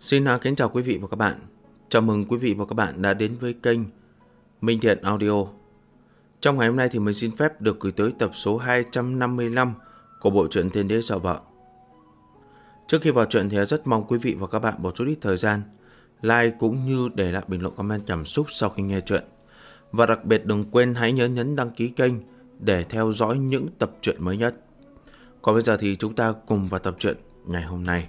Xin kính chào quý vị và các bạn. Chào mừng quý vị và các bạn đã đến với kênh Minh Thiện Audio. Trong ngày hôm nay thì mình xin phép được gửi tới tập số 255 của bộ truyện Thiên Đế Sợ Vợ. Trước khi vào truyện thì rất mong quý vị và các bạn một chút ít thời gian like cũng như để lại bình luận comment cảm xúc sau khi nghe truyện. Và đặc biệt đừng quên hãy nhớ nhấn đăng ký kênh để theo dõi những tập truyện mới nhất. Còn bây giờ thì chúng ta cùng vào tập truyện ngày hôm nay.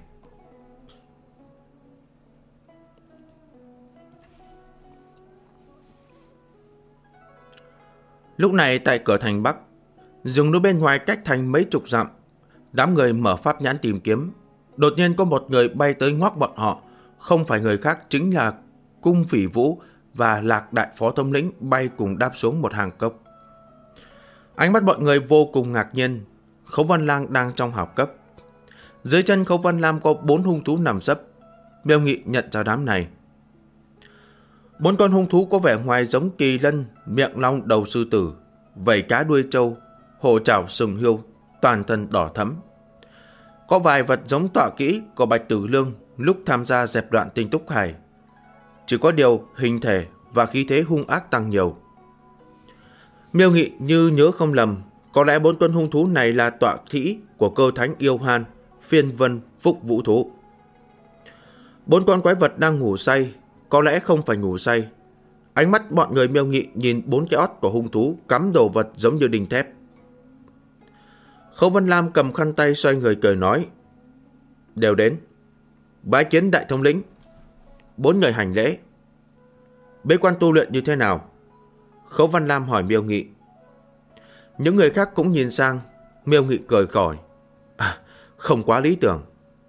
Lúc này tại cửa thành Bắc, rừng núi bên ngoài cách thành mấy chục dặm, đám người mở pháp nhãn tìm kiếm. Đột nhiên có một người bay tới ngoắc bọn họ, không phải người khác chính là Cung Phỉ Vũ và Lạc Đại Phó Thống lĩnh bay cùng đáp xuống một hang cốc. Ánh mắt bọn người vô cùng ngạc nhiên. Khấu Văn Lang đang trong hạp cấp. Dưới chân Khấu Văn Lam có 4 hung thú nằm sấp. Miêu Nghị nhận ra đám này. 4 con hung thú có vẻ ngoài giống kỳ lân, miệng long đầu sư tử, vảy cá đuôi trâu, hổ chảo sừng hươu, toàn thân đỏ thẫm. Có vài vật giống tọa kỹ của Bạch Tử Lương lúc tham gia dẹp đoạn Tinh Túc Hải. Chỉ có điều hình thể và khí thế hung ác tăng nhiều. Miêu Nghị như nhớ không lầm, có lẽ 4 con hung thú này là tọa kỹ của Cơ Thánh Yêu Han, Phiên Vân, Phúc Vũ thú. 4 con quái vật đang ngủ say, có lẽ không phải ngủ say. Ánh mắt bọn người Miêu Nghị nhìn 4 cái ót của hung thú cắm đồ vật giống như đinh thép. Khấu Văn Lam cầm khăn tay xoay người cười nói: đều đến. Bái kiến đại thống lĩnh. 4 người hành lễ. Bế quan tu luyện như thế nào? Khấu Văn Lam hỏi Miêu Nghị. Những người khác cũng nhìn sang. Miêu Nghị cười còi: không quá lý tưởng.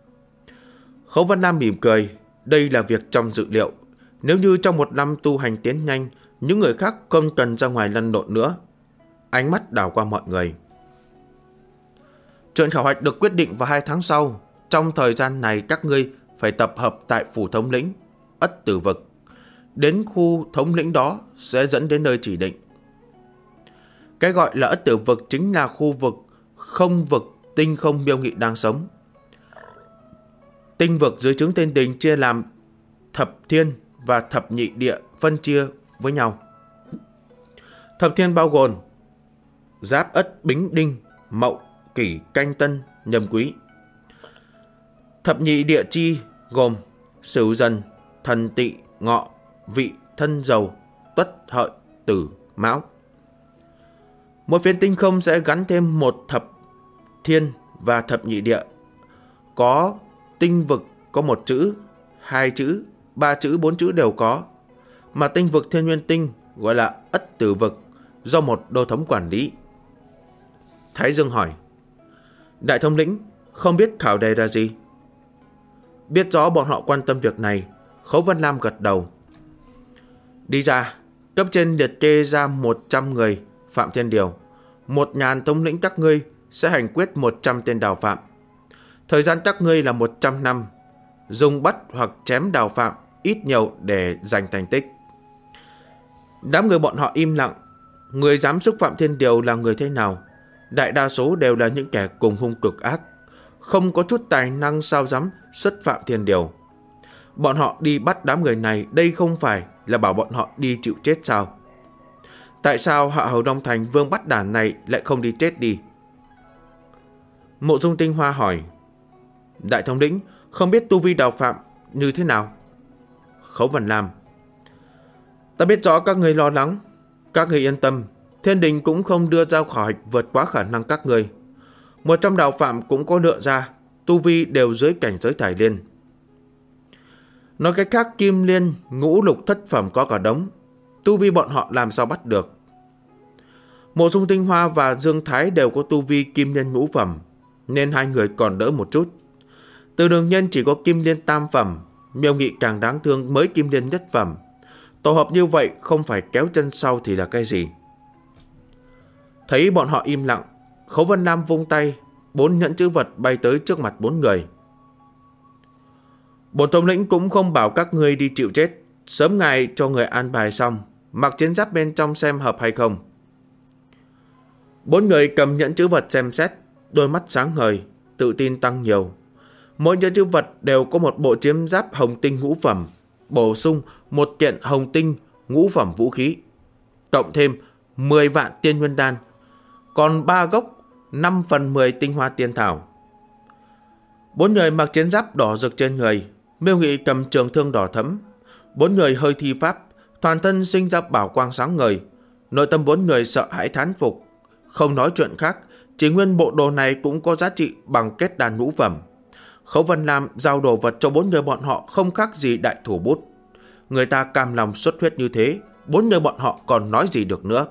Khấu Văn Lam mỉm cười. Đây là việc trong dự liệu. Nếu như trong 1 năm tu hành tiến nhanh, những người khác không cần ra ngoài lăn lộn nữa. Ánh mắt đảo qua mọi người. Chuyện khảo hạch được quyết định vào 2 tháng sau. Trong thời gian này các ngươi phải tập hợp tại phủ thống lĩnh Ất Tử Vực. Đến khu thống lĩnh đó sẽ dẫn đến nơi chỉ định. Cái gọi là Ất Tử Vực chính là khu vực không vực tinh không Miêu Nghị đang sống. Tinh vực dưới trướng Thiên Đình chia làm thập thiên và thập nhị địa phân chia với nhau. Thập thiên bao gồm Giáp, Ất, Bính, Đinh, Mậu, Kỷ, Canh, Tân, Nhâm, Quý. Thập nhị địa chi gồm Sửu, Dần, Thần, Tỵ, Ngọ, Vị, Thân, Dầu, Tuất, Hợi, Tử, Mão. Mỗi phiến tinh không sẽ gắn thêm một thập thiên và thập nhị địa. Có tinh vực có 1 chữ, 2 chữ, 3 chữ, 4 chữ đều có. Mà tinh vực Thiên Nguyên Tinh gọi là Ất Tử Vực do một đô thống quản lý. Thái Dương hỏi: đại thống lĩnh, không biết khảo đề là gì? Biết rõ bọn họ quan tâm việc này, Khấu Văn Lam gật đầu. Đi ra, cấp trên liệt kê ra 100 người phạm thiên điều. 1000 thống lĩnh các ngươi sẽ hành quyết 100 tên đào phạm. Thời gian các ngươi là 100 năm. Dùng bắt hoặc chém đào phạm ít nhiều để giành thành tích. Đám người bọn họ im lặng. Người dám xúc phạm thiên điều là người thế nào? Đại đa số đều là những kẻ cùng hung cực ác, không có chút tài năng sao dám xuất phạm thiên điều. Bọn họ đi bắt đám người này, đây không phải là bảo bọn họ đi chịu chết sao? Tại sao Hạ Hầu Đông Thành Vương bắt đản này lại không đi chết đi? Mộ Dung Tinh Hoa hỏi: đại thống lĩnh, không biết tu vi đào phạm như thế nào? Khấu Văn Lam: ta biết rõ các người lo lắng. Các người yên tâm, Thiên Đình cũng không đưa ra khảo hạch vượt quá khả năng các người. 100 đào phạm cũng có lựa ra, tu vi đều dưới cảnh giới Thải Liên. Nói cách khác, Kim Liên, Ngũ Lục thất phẩm có cả đống. Tu vi bọn họ làm sao bắt được? Mộ Dung Tinh Hoa và Dương Thái đều có tu vi Kim Liên ngũ phẩm, nên 2 người còn đỡ một chút. Từ Đường Nhân chỉ có Kim Liên tam phẩm, Miêu Nghị càng đáng thương mới Kim Liên nhất phẩm. Tổ hợp như vậy không phải kéo chân sau thì là cái gì? Thấy bọn họ im lặng, Khấu Văn Lam vung tay, 4 nhẫn chữ vật bay tới trước mặt 4 người. Bổn thống lĩnh cũng không bảo các ngươi đi chịu chết. Sớm ngày cho người an bài xong, mặc chiến giáp bên trong xem hợp hay không. 4 người cầm nhẫn chữ vật xem xét, đôi mắt sáng ngời, tự tin tăng nhiều. Mỗi nhân chữ vật đều có một bộ chiến giáp hồng tinh ngũ phẩm, bổ sung một kiện hồng tinh ngũ phẩm vũ khí, cộng thêm 10 vạn tiên nguyên đan, còn 3 gốc 5/10 tinh hoa tiên thảo. 4 người mặc chiến giáp đỏ rực trên người, Miêu Nghị cầm trường thương đỏ thẫm. 4 người hơi thi pháp, toàn thân sinh ra bảo quang sáng ngời. Nội tâm 4 người sợ hãi thán phục. Không nói chuyện khác, chỉ nguyên bộ đồ này cũng có giá trị bằng kết đan ngũ phẩm. Khấu Vân Lam giao đồ vật cho 4 người bọn họ không khác gì đại thủ bút. Người ta cam lòng xuất huyết như thế, 4 người bọn họ còn nói gì được nữa.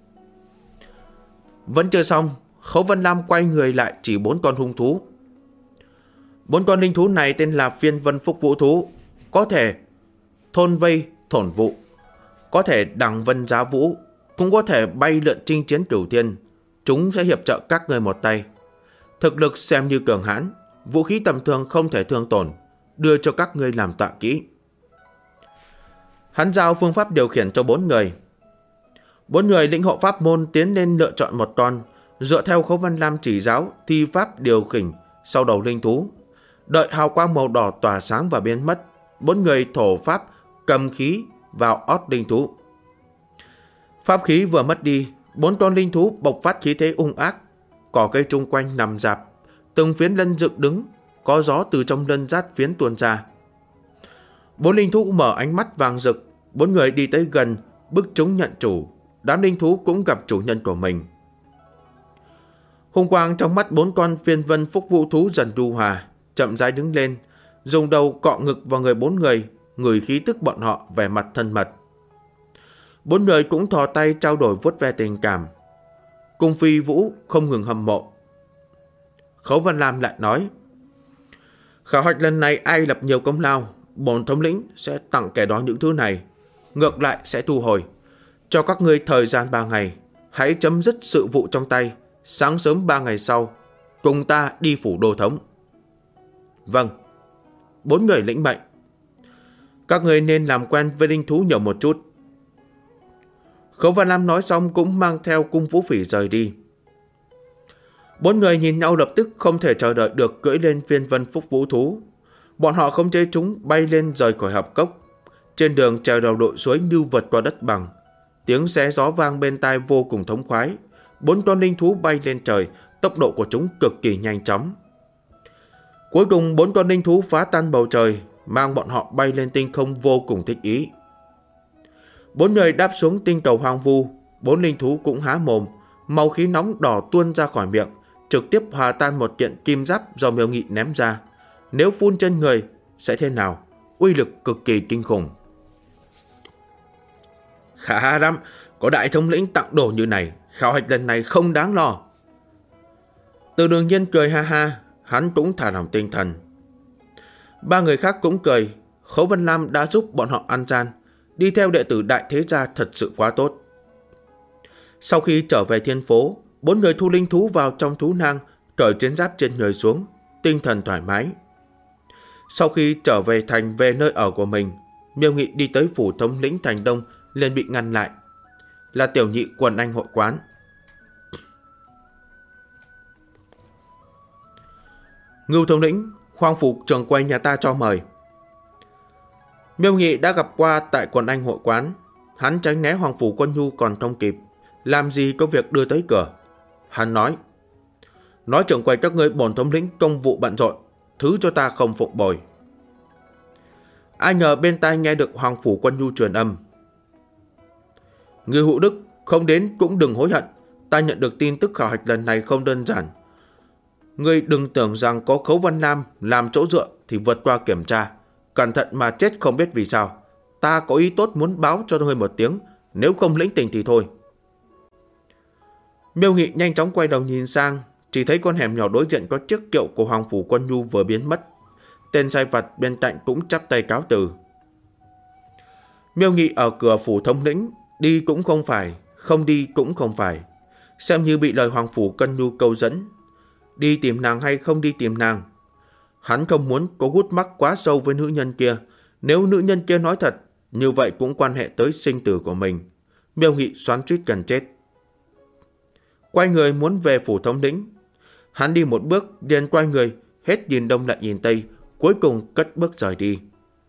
Vẫn chưa xong, Khấu Vân Lam quay người lại chỉ 4 con hung thú. 4 con linh thú này tên là Phiên Vân Phúc Vũ Thú, có thể thôn vây thổn vụ, có thể đằng vân giá vũ, cũng có thể bay lượn chinh chiến cửu thiên. Chúng sẽ hiệp trợ các người một tay. Thực lực xem như cường hãn, vũ khí tầm thường không thể thương tổn, đưa cho các ngươi làm tọa kỹ. Hắn giao phương pháp điều khiển cho 4 người. 4 người lĩnh hộ pháp môn tiến lên lựa chọn một con, dựa theo Khấu Vân Lam chỉ giáo thi pháp điều khiển sau đầu linh thú. Đợi hào quang màu đỏ tỏa sáng và biến mất, 4 người thổ pháp cầm khí vào ót linh thú. Pháp khí vừa mất đi, 4 con linh thú bộc phát khí thế ung ác. Cỏ cây chung quanh nằm rạp, từng phiến lân dựng đứng, có gió từ trong lân rát phiến tuôn ra. 4 linh thú mở ánh mắt vàng rực. 4 người đi tới gần, bức chúng nhận chủ. Đám linh thú cũng gặp chủ nhân của mình. Hung quang trong mắt 4 con Phiên Vân Phúc Vũ Thú dần nhu hòa, chậm rãi đứng lên, dùng đầu cọ ngực vào người 4 người, ngửi khí tức bọn họ vẻ mặt thân mật. 4 người cũng thò tay trao đổi vuốt ve tình cảm. Cung Phi Vũ không ngừng hâm mộ. Khấu Vân Lam lại nói: khảo hạch lần này ai lập nhiều công lao, bổn thống lĩnh sẽ tặng kẻ đó những thứ này, ngược lại sẽ thu hồi. Cho các ngươi thời gian 3 ngày, hãy chấm dứt sự vụ trong tay. Sáng sớm 3 ngày sau, cùng ta đi phủ đô thống. Vâng. 4 người lĩnh mệnh. Các ngươi nên làm quen với linh thú nhiều một chút. Khấu Vân Lam nói xong cũng mang theo Cung Vũ Phỉ rời đi. 4 người nhìn nhau lập tức không thể chờ đợi được cưỡi lên Phiên Vân Phúc Vũ Thú. Bọn họ không chế chúng bay lên rời khỏi hợp cốc. Trên đường trèo đầu đội suối như vượt qua đất bằng. Tiếng xé gió vang bên tai vô cùng thống khoái. 4 con linh thú bay lên trời, tốc độ của chúng cực kỳ nhanh chóng. Cuối cùng 4 con linh thú phá tan bầu trời, mang bọn họ bay lên tinh không vô cùng thích ý. 4 người đáp xuống tinh cầu hoang vu. 4 linh thú cũng há mồm, màu khí nóng đỏ tuôn ra khỏi miệng, trực tiếp hòa tan một kiện kim giáp do Miêu Nghị ném ra. Nếu phun trên người sẽ thế nào? Uy lực cực kỳ kinh khủng. Khá lắm, có đại thống lĩnh tặng đồ như này, khảo hạch lần này không đáng lo. Từ Đường Nhiên cười ha ha, hắn cũng thả lỏng tinh thần. 3 người khác cũng cười. Khấu Vân Lam đã giúp bọn họ ăn gian, đi theo đệ tử đại thế gia thật sự quá tốt. Sau khi trở về thiên phố, 4 người thu linh thú vào trong thú nang, cởi chiến giáp trên người xuống, tinh thần thoải mái. Sau khi trở về thành về nơi ở của mình, Miêu Nghị đi tới phủ thống lĩnh thành Đông liền bị ngăn lại. Là tiểu nhị quần anh hội quán. Ngưu thống lĩnh, Hoàng phủ trưởng quầy nhà ta cho mời. Miêu Nghị đã gặp qua tại quần anh hội quán. Hắn tránh né Hoàng phủ Quân Nhu còn không kịp, làm gì có việc đưa tới cửa. Hắn nói trưởng quầy các ngươi bổn thống lĩnh công vụ bận rộn, thứ cho ta không phụng bồi. Ai ngờ bên tai nghe được Hoàng phủ Quân Nhu truyền âm: Ngưu Hữu Đức, không đến cũng đừng hối hận. Ta nhận được tin tức khảo hạch lần này không đơn giản. Ngươi đừng tưởng rằng có Khấu Vân Lam làm chỗ dựa thì vượt qua kiểm tra, cẩn thận mà chết không biết vì sao. Ta có ý tốt muốn báo cho ngươi một tiếng, nếu không lĩnh tình thì thôi. Miêu Nghị nhanh chóng quay đầu nhìn sang, chỉ thấy con hẻm nhỏ đối diện có chiếc kiệu của Hoàng phủ Quân Nhu vừa biến mất. Tên sai vặt bên cạnh cũng chắp tay cáo từ. Miêu Nghị ở cửa phủ thống lĩnh, đi cũng không phải, không đi cũng không phải, xem như bị lời Hoàng phủ Quân Nhu câu dẫn. Đi tìm nàng hay không đi tìm nàng? Hắn không muốn có gút mắc quá sâu với nữ nhân kia. Nếu nữ nhân kia nói thật, như vậy cũng quan hệ tới sinh tử của mình. Miêu Nghị xoắn suýt gần chết. Quay người muốn về phủ thống lĩnh. Hắn đi một bước, liền quay người, hết nhìn đông lại nhìn tây, cuối cùng cất bước rời đi.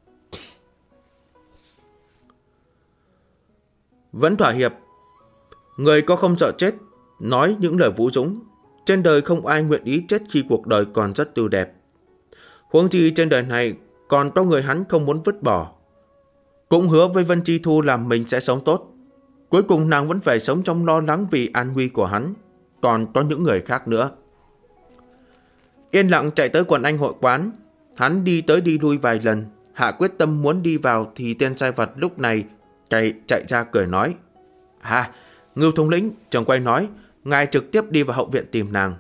Vẫn thỏa hiệp. Người có không sợ chết, nói những lời vũ dũng. Trên đời không ai nguyện ý chết khi cuộc đời còn rất tươi đẹp. Huống chi trên đời này còn có người hắn không muốn vứt bỏ. Cũng hứa với Vân Chi Thu làm mình sẽ sống tốt. Cuối cùng nàng vẫn phải sống trong lo lắng vì an nguy của hắn. Còn có những người khác nữa. Yên lặng chạy tới quần anh hội quán. Hắn đi tới đi lui vài lần. Hạ quyết tâm muốn đi vào thì tên sai vật lúc này chạy ra cười nói: Ngưu thống lĩnh, trưởng quay nói ngài trực tiếp đi vào hậu viện tìm nàng.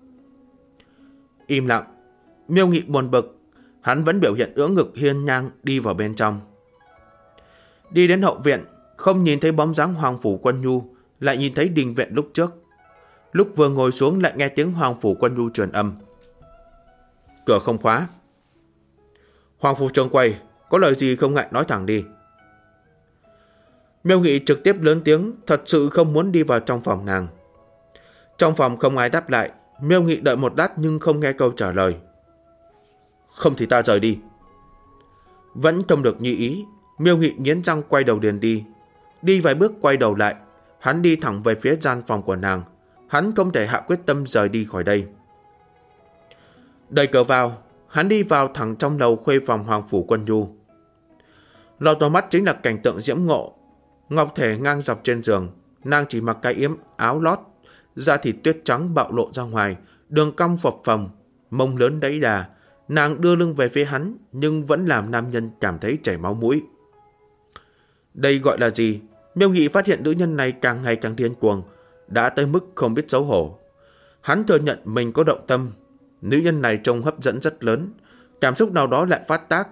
Im lặng. Miêu Nghị buồn bực. Hắn vẫn biểu hiện ưỡn ngực hiên ngang đi vào bên trong. Đi đến hậu viện, không nhìn thấy bóng dáng Hoàng Phủ Quân Nhu, lại nhìn thấy đình viện lúc trước. Lúc vừa ngồi xuống lại nghe tiếng Hoàng Phủ Quân Nhu truyền âm: cửa không khóa. Hoàng Phủ trưởng quầy, có lời gì không ngại nói thẳng đi. Miêu Nghị trực tiếp lớn tiếng, thật sự không muốn đi vào trong phòng nàng. Trong phòng không ai đáp lại. Miêu Nghị đợi một lát nhưng không nghe câu trả lời. Không thì ta rời đi. Vẫn không được như ý. Miêu Nghị nghiến răng quay đầu liền đi. Đi vài bước quay đầu lại. Hắn đi thẳng về phía gian phòng của nàng. Hắn không thể hạ quyết tâm rời đi khỏi đây. Đẩy cửa vào, hắn đi vào thẳng trong lầu khuê phòng Hoàng Phủ Quân Nhu. Lọt vào mắt chính là cảnh tượng diễm ngộ. Ngọc thể ngang dọc trên giường, nàng chỉ mặc cái yếm áo lót, da thịt tuyết trắng bạo lộ ra ngoài, đường cong phập phồng, mông lớn đẫy đà. Nàng đưa lưng về phía hắn, nhưng vẫn làm nam nhân cảm thấy chảy máu mũi. Đây gọi là gì? Miêu Nghị phát hiện nữ nhân này càng ngày càng điên cuồng, đã tới mức không biết xấu hổ. Hắn thừa nhận mình có động tâm. Nữ nhân này trông hấp dẫn rất lớn, cảm xúc nào đó lại phát tác.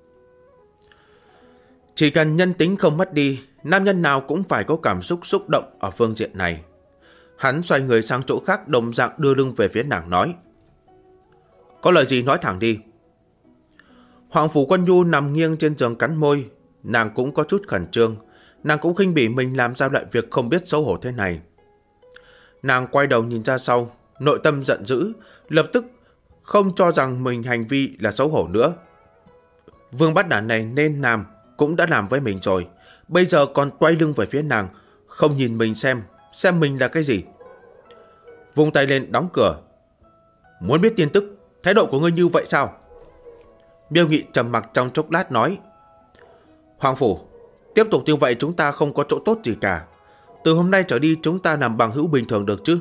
Chỉ cần nhân tính không mất đi, nam nhân nào cũng phải có cảm xúc xúc động ở phương diện này. Hắn xoay người sang chỗ khác, đồng dạng đưa lưng về phía nàng nói: có lời gì nói thẳng đi. Hoàng Phủ Quân Nhu nằm nghiêng trên giường cắn môi. Nàng cũng có chút khẩn trương. Nàng cũng khinh bỉ mình làm ra loại việc không biết xấu hổ thế này. Nàng quay đầu nhìn ra sau, nội tâm giận dữ, lập tức không cho rằng mình hành vi là xấu hổ nữa. Vương bắt đản này nên làm cũng đã làm với mình rồi, bây giờ còn quay lưng về phía nàng, không nhìn mình xem mình là cái gì. Vung tay lên đóng cửa. Muốn biết tin tức, thái độ của ngươi như vậy sao? Miêu Nghị trầm mặc trong chốc lát nói: Hoàng Phủ, tiếp tục như vậy chúng ta không có chỗ tốt gì cả. Từ hôm nay trở đi chúng ta làm bằng hữu bình thường được chứ?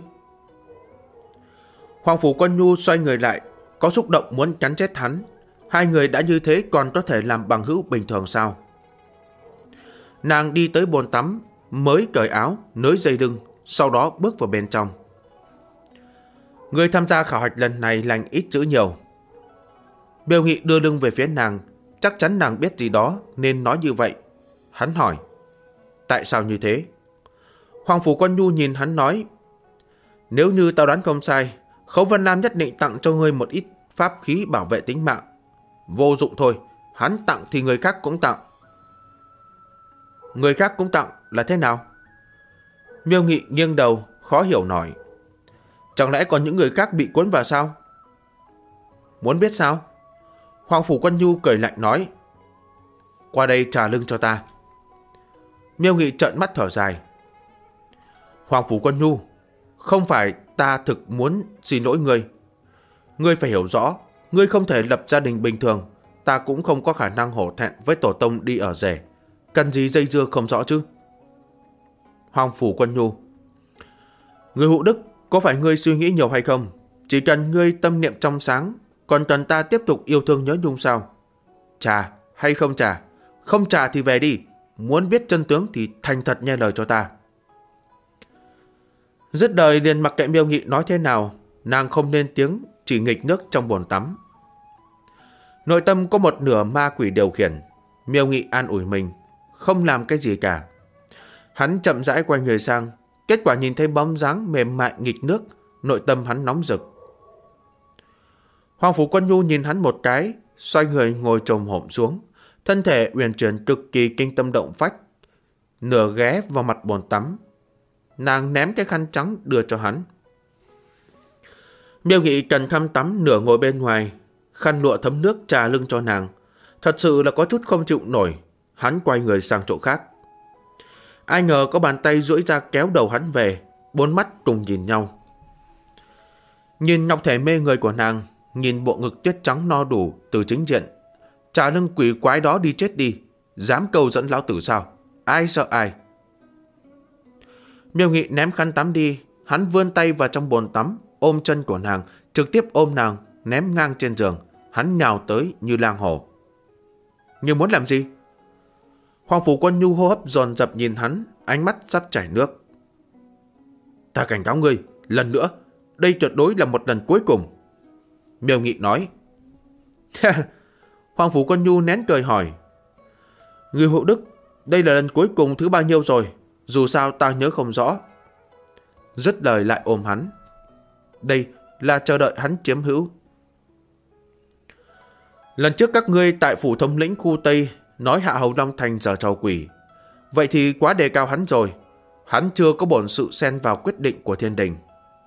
Hoàng Phủ Quân Nhu xoay người lại, có xúc động muốn cắn chết hắn. Hai người đã như thế còn có thể làm bằng hữu bình thường sao? Nàng đi tới bồn tắm, mới cởi áo, nới dây lưng, sau đó bước vào bên trong. Người tham gia khảo hạch lần này lành ít chữ nhiều. Miêu Nghị đưa lưng về phía nàng, chắc chắn nàng biết gì đó nên nói như vậy. Hắn hỏi: tại sao như thế? Hoàng Phủ Quân Nhu nhìn hắn nói: nếu như tao đoán không sai, Khấu Vân Lam nhất định tặng cho ngươi một ít pháp khí bảo vệ tính mạng. Vô dụng thôi, hắn tặng thì người khác cũng tặng. Người khác cũng tặng là thế nào? Miêu Nghị nghiêng đầu, khó hiểu nói: chẳng lẽ còn những người khác bị cuốn vào sao? Muốn biết sao? Hoàng Phủ Quân Nhu cười lạnh nói: qua đây trả lưng cho ta. Miêu Nghị trợn mắt thở dài: Hoàng Phủ Quân Nhu, không phải ta thực muốn xin lỗi ngươi. Ngươi phải hiểu rõ, ngươi không thể lập gia đình bình thường, ta cũng không có khả năng hổ thẹn với tổ tông đi ở rể. Cần gì dây dưa không rõ chứ? Hoàng Phủ Quân Nhu: người Hữu Đức, có phải ngươi suy nghĩ nhiều hay không? Chỉ cần ngươi tâm niệm trong sáng, còn cần ta tiếp tục yêu thương nhớ nhung sao? Trả hay không trả? Không trả thì về đi. Muốn biết chân tướng thì thành thật nghe lời cho ta. Dứt đời liền mặc kệ Miêu Nghị nói thế nào, nàng không lên tiếng, chỉ nghịch nước trong bồn tắm. Nội tâm có một nửa ma quỷ điều khiển. Miêu Nghị an ủi mình, không làm cái gì cả. Hắn chậm rãi quay người sang, kết quả nhìn thấy bóng dáng mềm mại nghịch nước, nội tâm hắn nóng rực. Hoàng Phủ Quân Nhu nhìn hắn một cái, xoay người ngồi chồm hổm xuống, thân thể uyển chuyển cực kỳ kinh tâm động phách, nửa ghé vào mặt bồn tắm. Nàng ném cái khăn trắng đưa cho hắn. Miêu Nghị cần khăn tắm nửa ngồi bên ngoài, khăn lụa thấm nước trà lưng cho nàng. Thật sự là có chút không chịu nổi. Hắn quay người sang chỗ khác. Ai ngờ có bàn tay duỗi ra kéo đầu hắn về, bốn mắt cùng nhìn nhau. Nhìn ngọc thể mê người của nàng, nhìn bộ ngực tuyết trắng no đủ từ chính diện. Trà lưng quỷ quái đó đi chết đi, dám câu dẫn lão tử sao? Ai sợ ai? Miêu Nghị ném khăn tắm đi, hắn vươn tay vào trong bồn tắm, ôm chân của nàng, trực tiếp ôm nàng, ném ngang trên giường. Hắn nhào tới như lang hổ. Nhưng muốn làm gì? Hoàng Phủ Quân Nhu hô hấp dồn dập nhìn hắn, ánh mắt sắp chảy nước. Ta cảnh cáo ngươi, lần nữa, đây tuyệt đối là một lần cuối cùng. Miêu Nghị nói. Hoàng Phủ Quân Nhu nén cười hỏi. Người hộ đức, đây là lần cuối cùng thứ bao nhiêu rồi? Dù sao ta nhớ không rõ. Dứt lời lại ôm hắn. Đây là chờ đợi hắn chiếm hữu. Lần trước các ngươi tại phủ thống lĩnh khu Tây nói Hạ Hầu Long Thành giở trò quỷ. Vậy thì quá đề cao hắn rồi. Hắn chưa có bổn sự xen vào quyết định của thiên đình.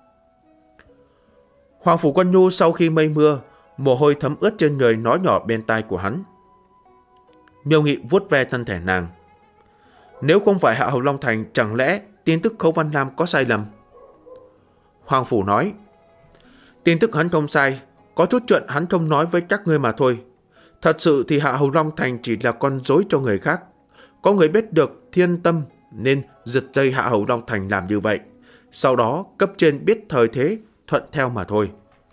Hoàng Phủ Quân Nhu sau khi mây mưa, mồ hôi thấm ướt trên người nói nhỏ bên tai của hắn. Miêu Nghị vuốt ve thân thể nàng. Nếu không phải Hạ Hầu Long Thành, chẳng lẽ tin tức Khấu Văn Lam có sai lầm? Hoàng Phủ nói. Tin tức hắn không sai, có chút chuyện hắn không nói với các ngươi mà thôi. Thật sự thì Hạ Hầu Long Thành chỉ là con rối cho người khác. Có người biết được thiên tâm nên giật dây Hạ Hầu Long Thành làm như vậy. Sau đó cấp trên biết thời thế, thuận theo mà thôi.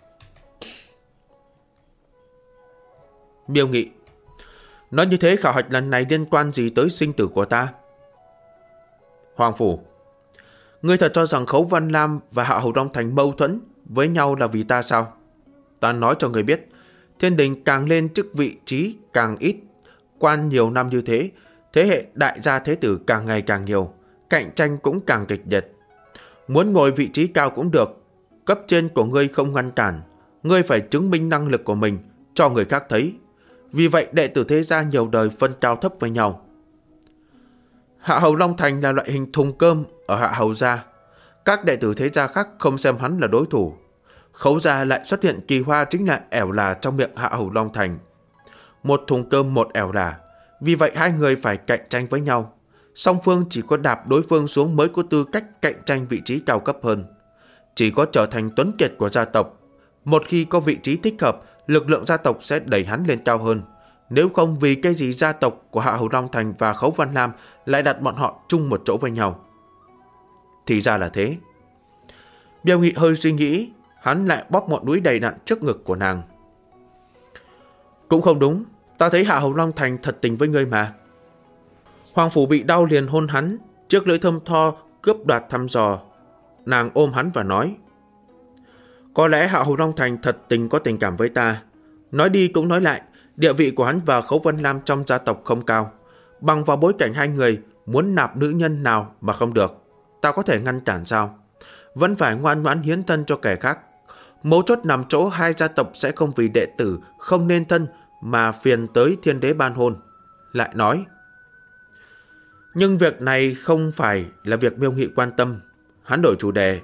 Miêu Nghị. Nói như thế khảo hạch lần này liên quan gì tới sinh tử của ta? Hoàng Phủ. Ngươi thật cho rằng Khấu Văn Lam và Hạ Hầu Long Thành mâu thuẫn với nhau là vì ta sao? Ta nói cho người biết, thiên đình càng lên chức vị trí càng ít, quan nhiều năm như thế, thế hệ đại gia thế tử càng ngày càng nhiều, cạnh tranh cũng càng kịch liệt. Muốn ngồi vị trí cao cũng được, cấp trên của ngươi không ngăn cản, ngươi phải chứng minh năng lực của mình cho người khác thấy. Vì vậy đệ tử thế gia nhiều đời phân cao thấp với nhau. Hạ Hầu Long Thành là loại hình thùng cơm ở Hạ Hầu gia. Các đệ tử thế gia khác không xem hắn là đối thủ. Khấu gia lại xuất hiện kỳ hoa chính là ẻo là trong miệng Hạ Hầu Long Thành. Một thùng cơm một ẻo là. Vì vậy hai người phải cạnh tranh với nhau. Song phương chỉ có đạp đối phương xuống mới có tư cách cạnh tranh vị trí cao cấp hơn. Chỉ có trở thành tuấn kiệt của gia tộc. Một khi có vị trí thích hợp, lực lượng gia tộc sẽ đẩy hắn lên cao hơn. Nếu không, vì cái gì gia tộc của Hạ Hầu Long Thành và Khấu Văn Lam lại đặt bọn họ chung một chỗ với nhau? Thì ra là thế. Miêu Nghị hơi suy nghĩ, hắn lại bóp ngọn núi đầy đặn trước ngực của nàng. Cũng không đúng, ta thấy Hạ Hầu Long Thành thật tình với ngươi mà. Hoàng Phủ bị đau liền hôn hắn, chiếc lưỡi thơm tho cướp đoạt thăm dò. Nàng ôm hắn và nói. Có lẽ Hạ Hầu Long Thành thật tình có tình cảm với ta. Nói đi cũng nói lại, địa vị của hắn và Khấu Văn Lam trong gia tộc không cao. Bằng vào bối cảnh hai người, muốn nạp nữ nhân nào mà không được, ta có thể ngăn cản sao? Vẫn phải ngoan ngoãn hiến thân cho kẻ khác. Mấu chốt nằm chỗ hai gia tộc sẽ không vì đệ tử không nên thân mà phiền tới thiên đế ban hôn. Lại nói. Nhưng việc này không phải là việc Miêu Nghị quan tâm. Hắn đổi chủ đề.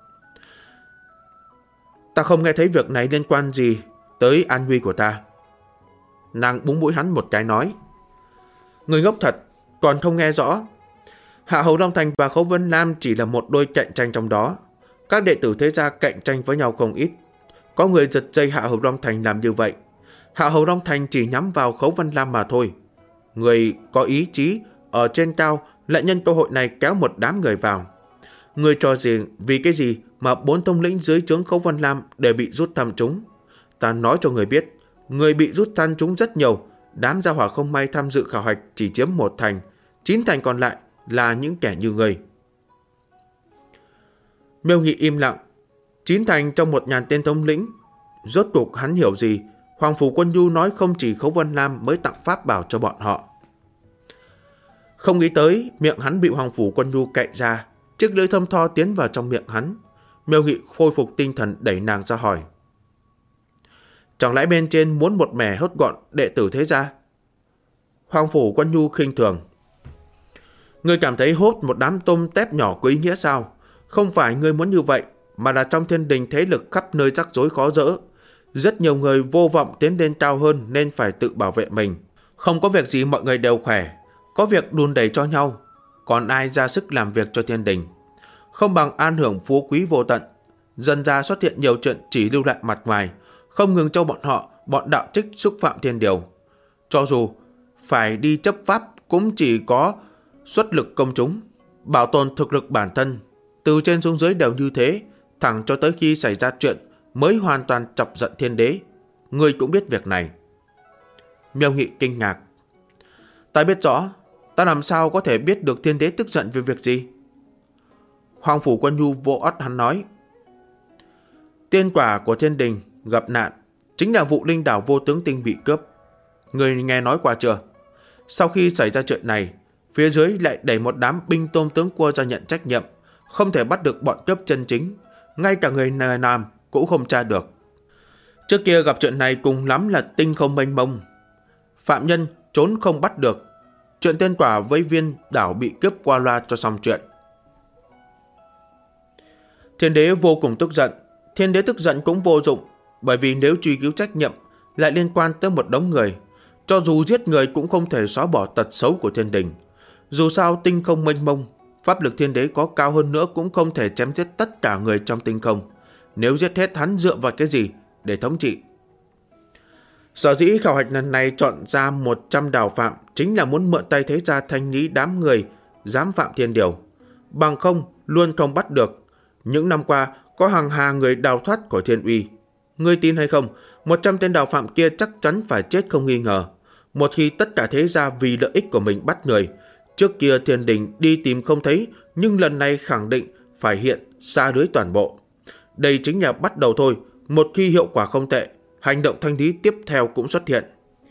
Ta không nghe thấy việc này liên quan gì tới an nguy của ta. Nàng búng mũi hắn một cái nói. Người ngốc thật, còn không nghe rõ. Hạ Hầu Long Thành và Khấu Văn Lam chỉ là một đôi cạnh tranh trong đó. Các đệ tử thế gia cạnh tranh với nhau không ít. Có người giật dây Hạ Hầu Long Thành làm như vậy. Hạ Hầu Long Thành chỉ nhắm vào Khấu Văn Lam mà thôi. Người có ý chí ở trên cao lại nhân cơ hội này kéo một đám người vào. Người cho rằng vì cái gì mà 4 thống lĩnh dưới trướng Khấu Văn Lam đều bị rút thăm trúng. Ta nói cho người biết, người bị rút thăm trúng rất nhiều. Đám gia hỏa không may tham dự khảo hạch chỉ chiếm 1 thành, 9 thành còn lại là những kẻ như người. Miêu Nghị im lặng. 9 thành trong 1.000 tên thống lĩnh. Rốt cuộc hắn hiểu gì? Hoàng Phủ Quân Nhu nói không chỉ Khấu Văn Lam mới tặng pháp bảo cho bọn họ. Không nghĩ tới miệng hắn bị Hoàng Phủ Quân Nhu cạy ra, chiếc lưỡi thơm tho tiến vào trong miệng hắn. Miêu Nghị khôi phục tinh thần đẩy nàng ra hỏi. Chẳng lẽ bên trên muốn một mẻ hốt gọn đệ tử thế gia? Hoàng Phủ Quân Nhu khinh thường. Ngươi cảm thấy hốt một đám tôm tép nhỏ có ý nghĩa sao? Không phải ngươi muốn như vậy, mà là trong thiên đình thế lực khắp nơi rắc rối khó dỡ. Rất nhiều người vô vọng tiến lên cao hơn nên phải tự bảo vệ mình. Không có việc gì mọi người đều khỏe, có việc đùn đẩy cho nhau, còn ai ra sức làm việc cho thiên đình. Không bằng an hưởng phú quý vô tận. Dần ra xuất hiện nhiều chuyện chỉ lưu lại mặt ngoài, không ngừng cho bọn đạo trích xúc phạm thiên điều. Cho dù phải đi chấp pháp cũng chỉ có xuất lực công chúng, bảo tồn thực lực bản thân. Từ trên xuống dưới đều như thế, thẳng cho tới khi xảy ra chuyện mới hoàn toàn chọc giận thiên đế. Ngươi cũng biết việc này. Miêu Nghị kinh ngạc. Ta biết rõ, ta làm sao có thể biết được thiên đế tức giận về việc gì? Hoàng Phủ Quân Nhu vỗ ót hắn nói. Tiên quả của thiên đình gặp nạn chính là vụ linh đảo Vô Tướng Tinh bị cướp. Người nghe nói qua chưa? Sau khi xảy ra chuyện này, phía dưới lại đẩy một đám binh tôm tướng cua ra nhận trách nhiệm, không thể bắt được bọn cướp chân chính, ngay cả người nam cũng không tra được. Trước kia gặp chuyện này cùng lắm là tinh không mênh mông, phạm nhân trốn không bắt được. Chuyện tiên quả với viên đảo bị cướp qua loa cho xong chuyện. Thiên đế vô cùng tức giận. Thiên đế tức giận cũng vô dụng, bởi vì nếu truy cứu trách nhiệm lại liên quan tới một đống người, cho dù giết người cũng không thể xóa bỏ tật xấu của thiên đình. Dù sao tinh không mênh mông, pháp lực thiên đế có cao hơn nữa cũng không thể chém giết tất cả người trong tinh không. Nếu giết hết hắn dựa vào cái gì để thống trị? Sở dĩ khảo hạch lần này chọn ra 100 đào phạm chính là muốn mượn tay thế gia thanh lý đám người dám phạm thiên điều. Bằng không luôn không bắt được. Những năm qua có hàng hà người đào thoát khỏi thiên uy. Ngươi tin hay không, 100 tên đào phạm kia chắc chắn phải chết không nghi ngờ. Một khi tất cả thế gia vì lợi ích của mình bắt người, trước kia thiên đình đi tìm không thấy, nhưng lần này khẳng định phải hiện xa lưới toàn bộ. Đây chính là bắt đầu thôi. Một khi hiệu quả không tệ, hành động thanh lý tiếp theo cũng xuất hiện.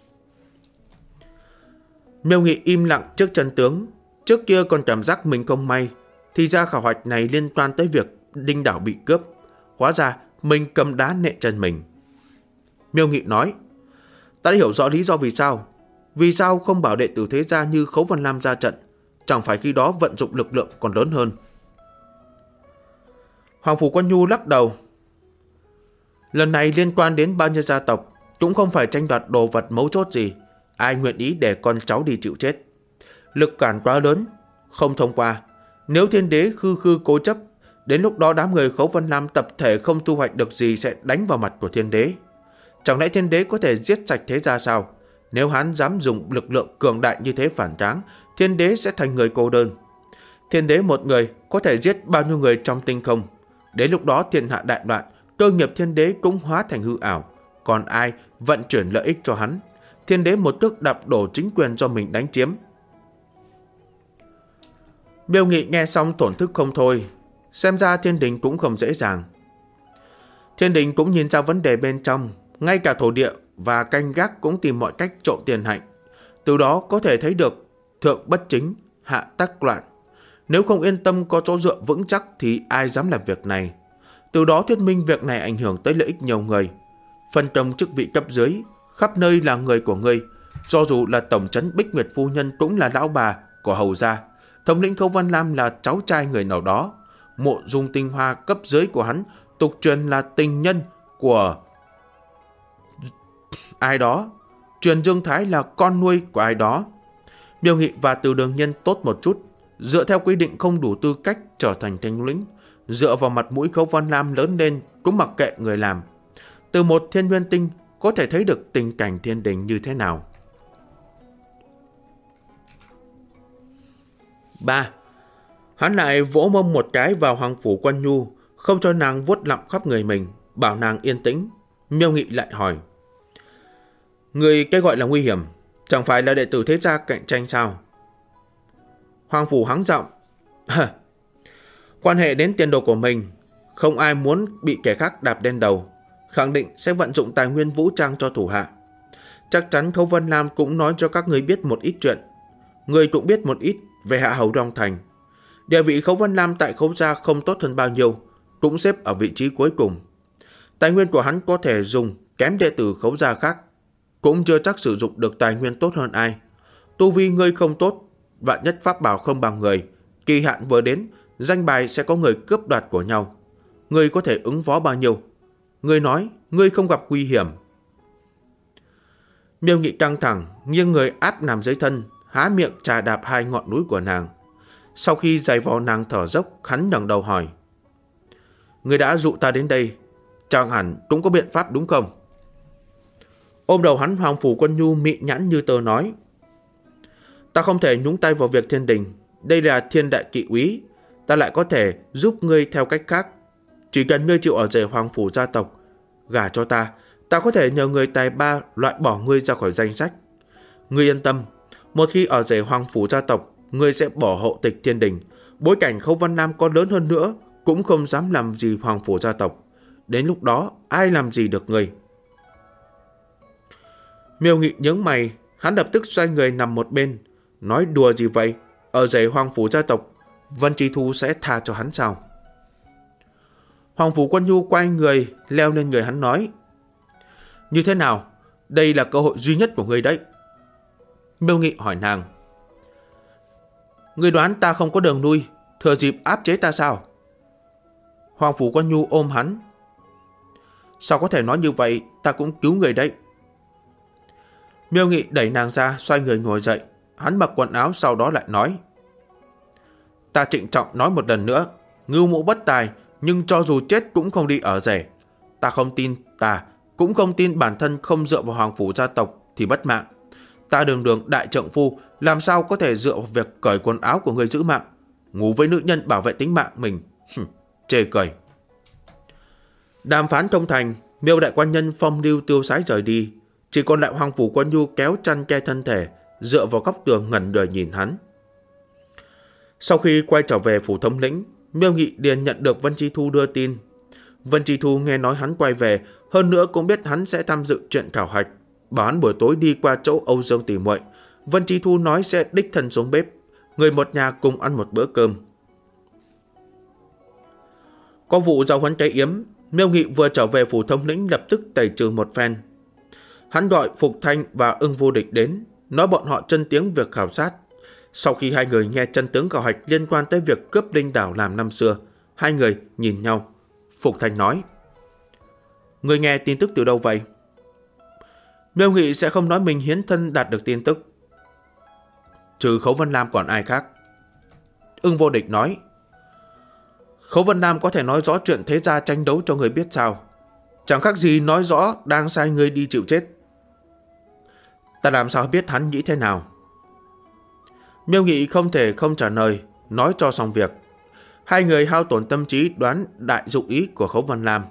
Miêu Nghị im lặng trước chân tướng. Trước kia còn cảm giác mình không may, thì ra khảo hạch này liên quan tới việc linh đảo bị cướp. Hóa ra mình cầm đá nện chân mình. Miêu Nghị nói, ta đã hiểu rõ lý do vì sao. Vì sao không bảo đệ tử thế gia như Khấu Vân Lam ra trận? Chẳng phải khi đó vận dụng lực lượng còn lớn hơn? Hoàng Phủ Quân Nhu lắc đầu. Lần này liên quan đến bao nhiêu gia tộc, cũng không phải tranh đoạt đồ vật mấu chốt gì. Ai nguyện ý để con cháu đi chịu chết? Lực cản quá lớn, không thông qua. Nếu thiên đế khư cố chấp, đến lúc đó đám người Khấu Vân Lam tập thể không thu hoạch được gì sẽ đánh vào mặt của thiên đế. Chẳng lẽ thiên đế có thể giết sạch thế gia sao? Nếu hắn dám dùng lực lượng cường đại như thế phản kháng, thiên đế sẽ thành người cô đơn. Thiên đế một người có thể giết bao nhiêu người trong tinh không? Đến lúc đó thiên hạ đại loạn, cơ nghiệp thiên đế cũng hóa thành hư ảo. Còn ai vận chuyển lợi ích cho hắn? Thiên đế một cước đạp đổ chính quyền do mình đánh chiếm. Miêu Nghị nghe xong thổn thức không thôi. Xem ra thiên đình cũng không dễ dàng. Thiên đình cũng nhìn ra vấn đề bên trong. Ngay cả thổ địa và canh gác cũng tìm mọi cách trộm tiền hạnh. Từ đó có thể thấy được thượng bất chính, hạ tắc loạn. Nếu không yên tâm có chỗ dựa vững chắc thì ai dám làm việc này. Từ đó thuyết minh việc này ảnh hưởng tới lợi ích nhiều người. Phân công chức vị cấp dưới, khắp nơi là người của ngươi. Do dù là tổng trấn Bích Nguyệt phu nhân cũng là lão bà của hầu gia. Thống lĩnh Khấu Vân Lam là cháu trai người nào đó. Mộ Dung Tinh Hoa cấp dưới của hắn tục truyền là tình nhân của ai đó. Truyền Dương Thái là con nuôi của ai đó. Miêu Nghị và Từ Đường Nhân tốt một chút, dựa theo quy định không đủ tư cách trở thành thống lĩnh. Dựa vào mặt mũi Khấu Vân Lam lớn lên cũng mặc kệ người làm. Từ một Thiên Nguyên Tinh có thể thấy được tình cảnh thiên đình như thế nào. 3. Hắn lại vỗ mông một cái vào Hoàng Phủ Quân Nhu, không cho nàng vuốt lặm khắp người mình, bảo nàng yên tĩnh. Miêu Nghị lại hỏi, người cái gọi là nguy hiểm chẳng phải là đệ tử thế gia cạnh tranh sao? Hoàng Phủ hắng giọng, quan hệ đến tiền đồ của mình, không ai muốn bị kẻ khác đạp lên đầu, khẳng định sẽ vận dụng tài nguyên vũ trang cho thủ hạ. Chắc chắn Khấu Vân Lam cũng nói cho các người biết một ít chuyện. Người cũng biết một ít về Hạ Hầu Long Thành. Địa vị Khấu Vân Lam tại Khấu gia không tốt hơn bao nhiêu, cũng xếp ở vị trí cuối cùng. Tài nguyên của hắn có thể dùng kém đệ tử Khấu gia khác, cũng chưa chắc sử dụng được tài nguyên tốt hơn ai. Tu vi ngươi không tốt, vạn nhất pháp bảo không bằng người, kỳ hạn vừa đến, danh bài sẽ có người cướp đoạt của nhau. Ngươi có thể ứng phó bao nhiêu? Ngươi nói, ngươi không gặp nguy hiểm. Miêu Nghị căng thẳng, nghiêng người áp nằm dưới thân, há miệng chà đạp hai ngọn núi của nàng. Sau khi giày vò nàng thở dốc, hắn ngẩng đầu hỏi: Ngươi đã dụ ta đến đây, chẳng hẳn cũng có biện pháp đúng không? Ôm đầu hắn, Hoàng Phủ Quân Nhu mị nhãn như tơ nói: Ta không thể nhúng tay vào việc thiên đình, đây là thiên đại kỵ úy, ta lại có thể giúp ngươi theo cách khác. Chỉ cần ngươi chịu ở rể Hoàng Phủ gia tộc, gả cho ta, ta có thể nhờ người tài ba loại bỏ ngươi ra khỏi danh sách. Ngươi yên tâm, một khi ở rể Hoàng Phủ gia tộc, ngươi sẽ bỏ hộ tịch thiên đình. Bối cảnh Khấu Văn Nam có lớn hơn nữa, cũng không dám làm gì Hoàng Phủ gia tộc. Đến lúc đó, ai làm gì được ngươi? Miêu Nghị nhướng mày, hắn lập tức xoay người nằm một bên. Nói đùa gì vậy? Ở rể Hoàng Phủ gia tộc, Vân Chi Thu sẽ tha cho hắn sao? Hoàng Phủ Quân Nhu quay người, leo lên người hắn nói: Như thế nào? Đây là cơ hội duy nhất của ngươi đấy. Miêu Nghị hỏi nàng: Ngươi đoán ta không có đường lui, thừa dịp áp chế ta sao? Hoàng Phủ Quân Nhu ôm hắn: Sao có thể nói như vậy, ta cũng cứu người đấy. Miêu Nghị đẩy nàng ra, xoay người ngồi dậy. Hắn mặc quần áo, sau đó lại nói: Ta trịnh trọng nói một lần nữa, ngưu mũ bất tài, nhưng cho dù chết cũng không đi ở rể. Ta không tin ta, cũng không tin bản thân không dựa vào Hoàng Phủ gia tộc thì bất mạng. Ta đường đường đại trượng phu, làm sao có thể dựa vào việc cởi quần áo của người giữ mạng, ngủ với nữ nhân bảo vệ tính mạng mình. Chê cười. Đàm phán thông thành, Miêu đại quan nhân phong lưu tiêu sái rời đi, chỉ còn lại Hoàng Phủ Quân Nhu kéo chăn che thân thể, dựa vào góc tường ngẩn người nhìn hắn. Sau khi quay trở về phủ thống lĩnh, Miêu Nghị liền nhận được Vân Chi Thu đưa tin. Vân Chi Thu nghe nói hắn quay về, hơn nữa cũng biết hắn sẽ tham dự chuyện khảo hạch, bảo hắn buổi tối đi qua chỗ Âu Dương tỷ muội. Vân Chi Thu nói sẽ đích thân xuống bếp, người một nhà cùng ăn một bữa cơm. Có vụ giao huấn cái yếm, Miêu Nghị vừa trở về phủ thống lĩnh lập tức tẩy trừ một phen. Hắn gọi Phục Thanh và Ưng Vô Địch đến, nói bọn họ chân tiếng việc khảo sát. Sau khi hai người nghe chân tướng khảo hạch liên quan tới việc cướp linh đảo làm năm xưa, hai người nhìn nhau. Phục Thanh nói: Người nghe tin tức từ đâu vậy? Miêu Nghị sẽ không nói mình hiến thân đạt được tin tức. Trừ Khấu Vân Nam còn ai khác? Ưng Vô Địch nói: Khấu Vân Nam có thể nói rõ chuyện thế gia tranh đấu cho người biết sao? Chẳng khác gì nói rõ đang sai người đi chịu chết. Ta làm sao biết hắn nghĩ thế nào? Miêu Nghị không thể không trả lời, nói cho xong việc. Hai người hao tổn tâm trí đoán đại dụng ý của Khấu Vân Lam.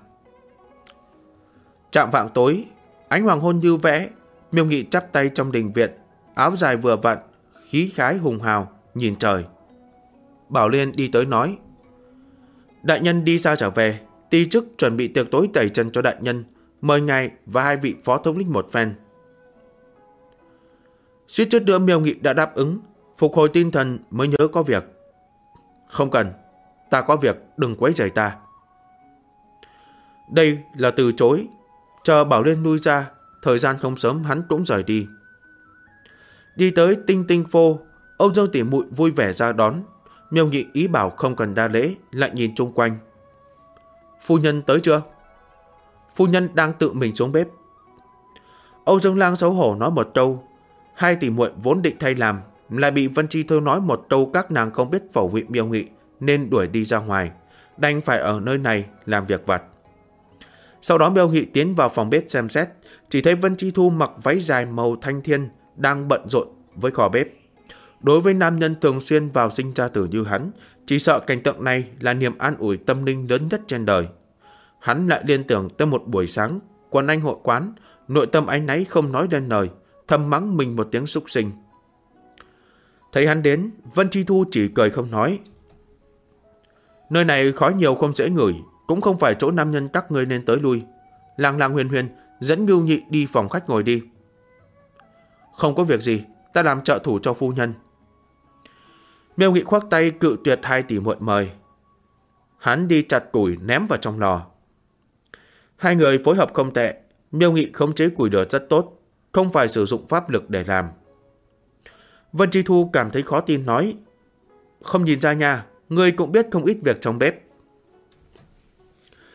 Chạm vạng tối, ánh hoàng hôn như vẽ, Miêu Nghị chắp tay trong đình viện, áo dài vừa vặn, khí khái hùng hào, nhìn trời. Bảo Liên đi tới nói: Đại nhân đi xa trở về, ti chức chuẩn bị tiệc tối tẩy trần cho đại nhân, mời ngài và hai vị phó thống lĩnh một phen. Suýt chút nữa Miêu Nghị đã đáp ứng, phục hồi tinh thần mới nhớ có việc. Không cần, ta có việc, đừng quấy rầy ta. Đây là từ chối. Chờ Bảo Liên lui ra, thời gian không sớm hắn cũng rời đi. Đi tới Tinh Tinh Phô, Âu Dương tỷ muội vui vẻ ra đón. Miêu Nghị ý bảo không cần đa lễ, lại nhìn chung quanh. Phu nhân tới chưa? Phu nhân đang tự mình xuống bếp. Âu Dương Lang xấu hổ nói một câu. Hai tỷ muội vốn định thay làm, lại bị Vân Chi Thư nói một câu các nàng không biết phẩu vị Miêu Nghị, nên đuổi đi ra ngoài, đành phải ở nơi này làm việc vặt. Sau đó Miêu Nghị tiến vào phòng bếp xem xét, chỉ thấy Vân Chi Thu mặc váy dài màu thanh thiên đang bận rộn với kho bếp. Đối với nam nhân thường xuyên vào sinh ra tử như hắn, chỉ sợ cảnh tượng này là niềm an ủi tâm linh lớn nhất trên đời. Hắn lại liên tưởng tới một buổi sáng quần anh hội quán, nội tâm áy náy không nói lên lời, thầm mắng mình một tiếng súc sinh. Thấy hắn đến, Vân Chi Thu chỉ cười không nói. Nơi này khói nhiều không dễ ngửi, cũng không phải chỗ nam nhân các ngươi nên tới lui. Lang Lang Huyền Huyền dẫn Ngưu Nhị đi phòng khách ngồi đi. Không có việc gì, ta làm trợ thủ cho phu nhân. Miêu Nghị khoác tay cự tuyệt hai tỷ muội mời. Hắn đi chặt củi ném vào trong lò. Hai người phối hợp không tệ. Miêu Nghị khống chế củi lửa rất tốt, không phải sử dụng pháp lực để làm. Vân Chi Thu cảm thấy khó tin nói: Không nhìn ra nha, ngươi cũng biết không ít việc trong bếp.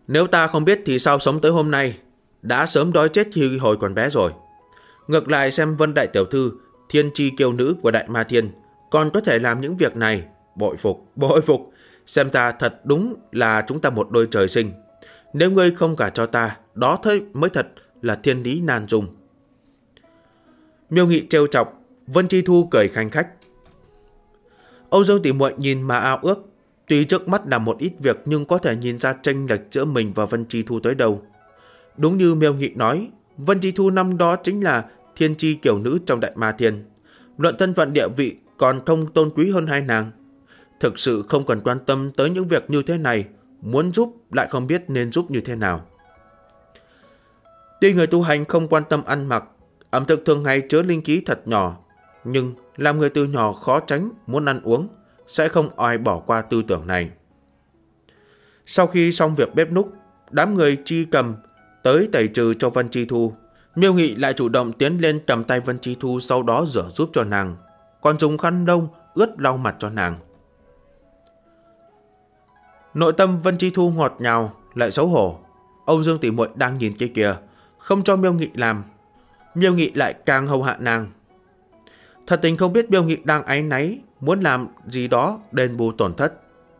Nếu ta không biết thì sao sống tới hôm nay, đã sớm đói chết khi hồi còn bé rồi. Ngược lại xem Vân Đại Tiểu Thư, thiên tri kiêu nữ của Đại Ma Thiên, còn có thể làm những việc này. Bội phục, bội phục. Xem ta thật đúng là chúng ta một đôi trời sinh. Nếu ngươi không cả cho ta, đó mới thật là thiên lý nan dung. Miêu Nghị trêu chọc, Vân Chi Thu cười khanh khách. Âu Dương tỷ muội nhìn mà ao ước. Tuy trước mắt là một ít việc nhưng có thể nhìn ra chênh lệch giữa mình và Vân Chi Thu tới đâu. Đúng như Miêu Nghị nói, Vân Chi Thu năm đó chính là thiên tri kiều nữ trong Đại Ma Thiên. Luận thân phận địa vị còn không tôn quý hơn hai nàng. Thực sự không cần quan tâm tới những việc như thế này, muốn giúp lại không biết nên giúp như thế nào. Tuy người tu hành không quan tâm ăn mặc, ẩm thực thường ngày chứa linh khí thật nhỏ, nhưng làm người từ nhỏ khó tránh muốn ăn uống, sẽ không ai bỏ qua tư tưởng này. Sau khi xong việc bếp núc, đám người Chi Cầm tới tẩy trừ cho Vân Chi Thu. Miêu Nghị lại chủ động tiến lên cầm tay Vân Chi Thu, sau đó rửa giúp cho nàng, còn dùng khăn đông ướt lau mặt cho nàng. Nội tâm Vân Chi Thu ngọt ngào lại xấu hổ. Âu Dương tỷ muội đang nhìn kia kìa, không cho Miêu Nghị làm. Miêu Nghị lại càng hầu hạ nàng. Thật tình không biết Miêu Nghị đang áy náy, muốn làm gì đó đền bù tổn thất.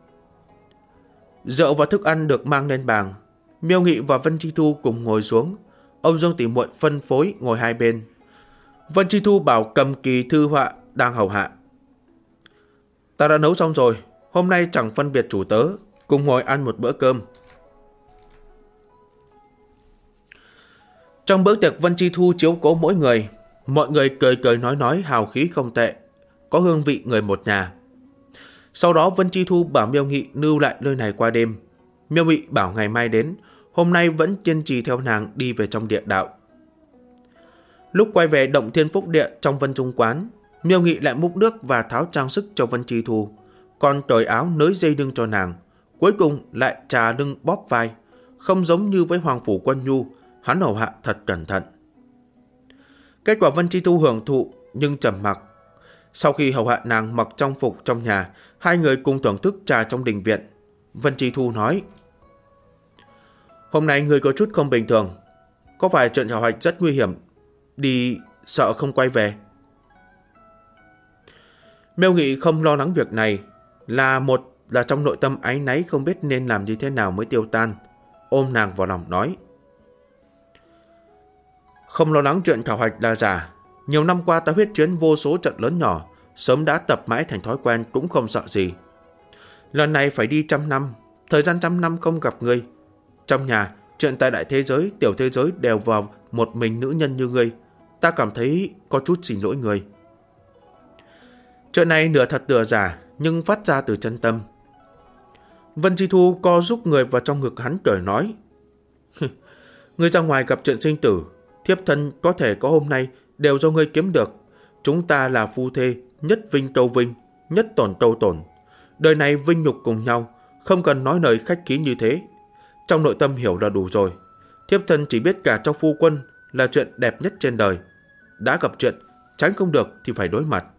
Rượu và thức ăn được mang lên bàn. Miêu Nghị và Vân Chi Thu cùng ngồi xuống. Âu Dương tỷ muội phân phối ngồi hai bên. Vân Chi Thu bảo cầm kỳ thư họa đang hầu hạ. Ta đã nấu xong rồi, hôm nay chẳng phân biệt chủ tớ, cùng ngồi ăn một bữa cơm. Trong bữa tiệc Vân Chi Thu chiếu cố mỗi người, mọi người cười cười nói hào khí không tệ, có hương vị người một nhà. Sau đó Vân Chi Thu bảo Miêu Nghị lưu lại nơi này qua đêm. Miêu Nghị bảo ngày mai đến, hôm nay vẫn kiên trì theo nàng đi về trong địa đạo. Lúc quay về Động Thiên Phúc Địa trong Vân Trung Quán, Miêu Nghị lại múc nước và tháo trang sức cho Vân Chi Thu, còn cởi áo nới dây lưng cho nàng, cuối cùng lại trà lưng bóp vai, không giống như với Hoàng Phủ Quân Nhu, hắn hầu hạ thật cẩn thận. Kết quả Vân Chi Thu hưởng thụ nhưng trầm mặc. Sau khi hầu hạ nàng mặc trang phục trong nhà, hai người cùng thưởng thức trà trong đình viện. Vân Chi Thu nói: Hôm nay người có chút không bình thường, có phải chuyện khảo hạch rất nguy hiểm, đi sợ không quay về? Miêu Nghị không lo lắng việc này, là trong nội tâm áy náy không biết nên làm như thế nào mới tiêu tan, ôm nàng vào lòng nói: Không lo lắng chuyện khảo hạch là giả. Nhiều năm qua ta huyết chiến vô số trận lớn nhỏ, sớm đã tập mãi thành thói quen, cũng không sợ gì. Lần này phải đi 100 năm, thời gian 100 năm không gặp ngươi. Trong nhà, chuyện tại đại thế giới, tiểu thế giới đều vào một mình nữ nhân như ngươi. Ta cảm thấy có chút xin lỗi ngươi. Chuyện này nửa thật nửa giả, nhưng phát ra từ chân tâm. Vân Chi Thu co giúp người vào trong ngực hắn cười nói: Ngươi ra ngoài gặp chuyện sinh tử, thiếp thân có thể có hôm nay đều do ngươi kiếm được. Chúng ta là phu thê, nhất vinh câu vinh, nhất tổn câu tổn. Đời này vinh nhục cùng nhau, không cần nói lời khách khí như thế. Trong nội tâm hiểu là đủ rồi. Thiếp thân chỉ biết cả cho phu quân là chuyện đẹp nhất trên đời. Đã gặp chuyện, tránh không được thì phải đối mặt.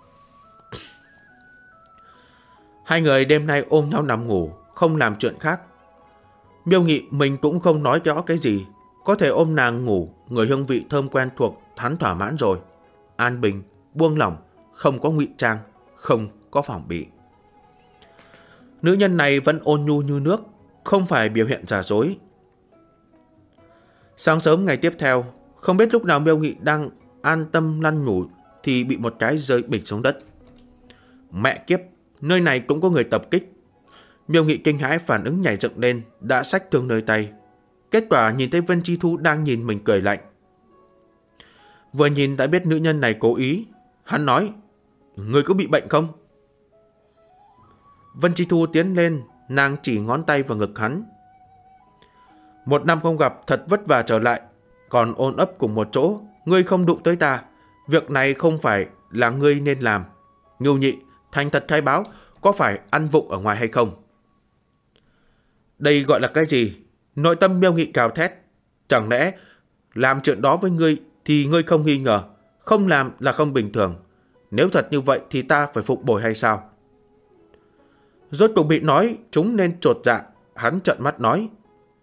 Hai người đêm nay ôm nhau nằm ngủ, không làm chuyện khác. Miêu Nghị mình cũng không nói rõ cái gì, có thể ôm nàng ngủ, người hương vị thơm quen thuộc, hắn thỏa mãn rồi. An bình, buông lỏng, không có ngụy trang, không có phòng bị. Nữ nhân này vẫn ôn nhu như nước, không phải biểu hiện giả dối. Sáng sớm ngày tiếp theo, không biết lúc nào Miêu Nghị đang an tâm lăn ngủ thì bị một cái rơi bịch xuống đất. Mẹ kiếp, nơi này cũng có người tập kích. Miêu Nghị kinh hãi phản ứng nhảy dựng lên, đã xách thương nơi tay. Kết quả nhìn thấy Vân Chi Thu đang nhìn mình cười lạnh. Vừa nhìn đã biết nữ nhân này cố ý. Hắn nói: Người có bị bệnh không? Vân Chi Thu tiến lên, nàng chỉ ngón tay vào ngực hắn. 1 năm không gặp, thật vất vả trở lại, còn ôn ấp cùng một chỗ, ngươi không đụng tới ta. Việc này không phải là ngươi nên làm. Ngưu Nhị, thành thật khai báo, có phải ăn vụng ở ngoài hay không? Đây gọi là cái gì? Nội tâm Miêu Nghị cào thét. Chẳng lẽ làm chuyện đó với ngươi thì ngươi không nghi ngờ, không làm là không bình thường? Nếu thật như vậy thì ta phải phục bồi hay sao? Rốt cuộc bị nói chúng nên chột dạ. Hắn trợn mắt nói: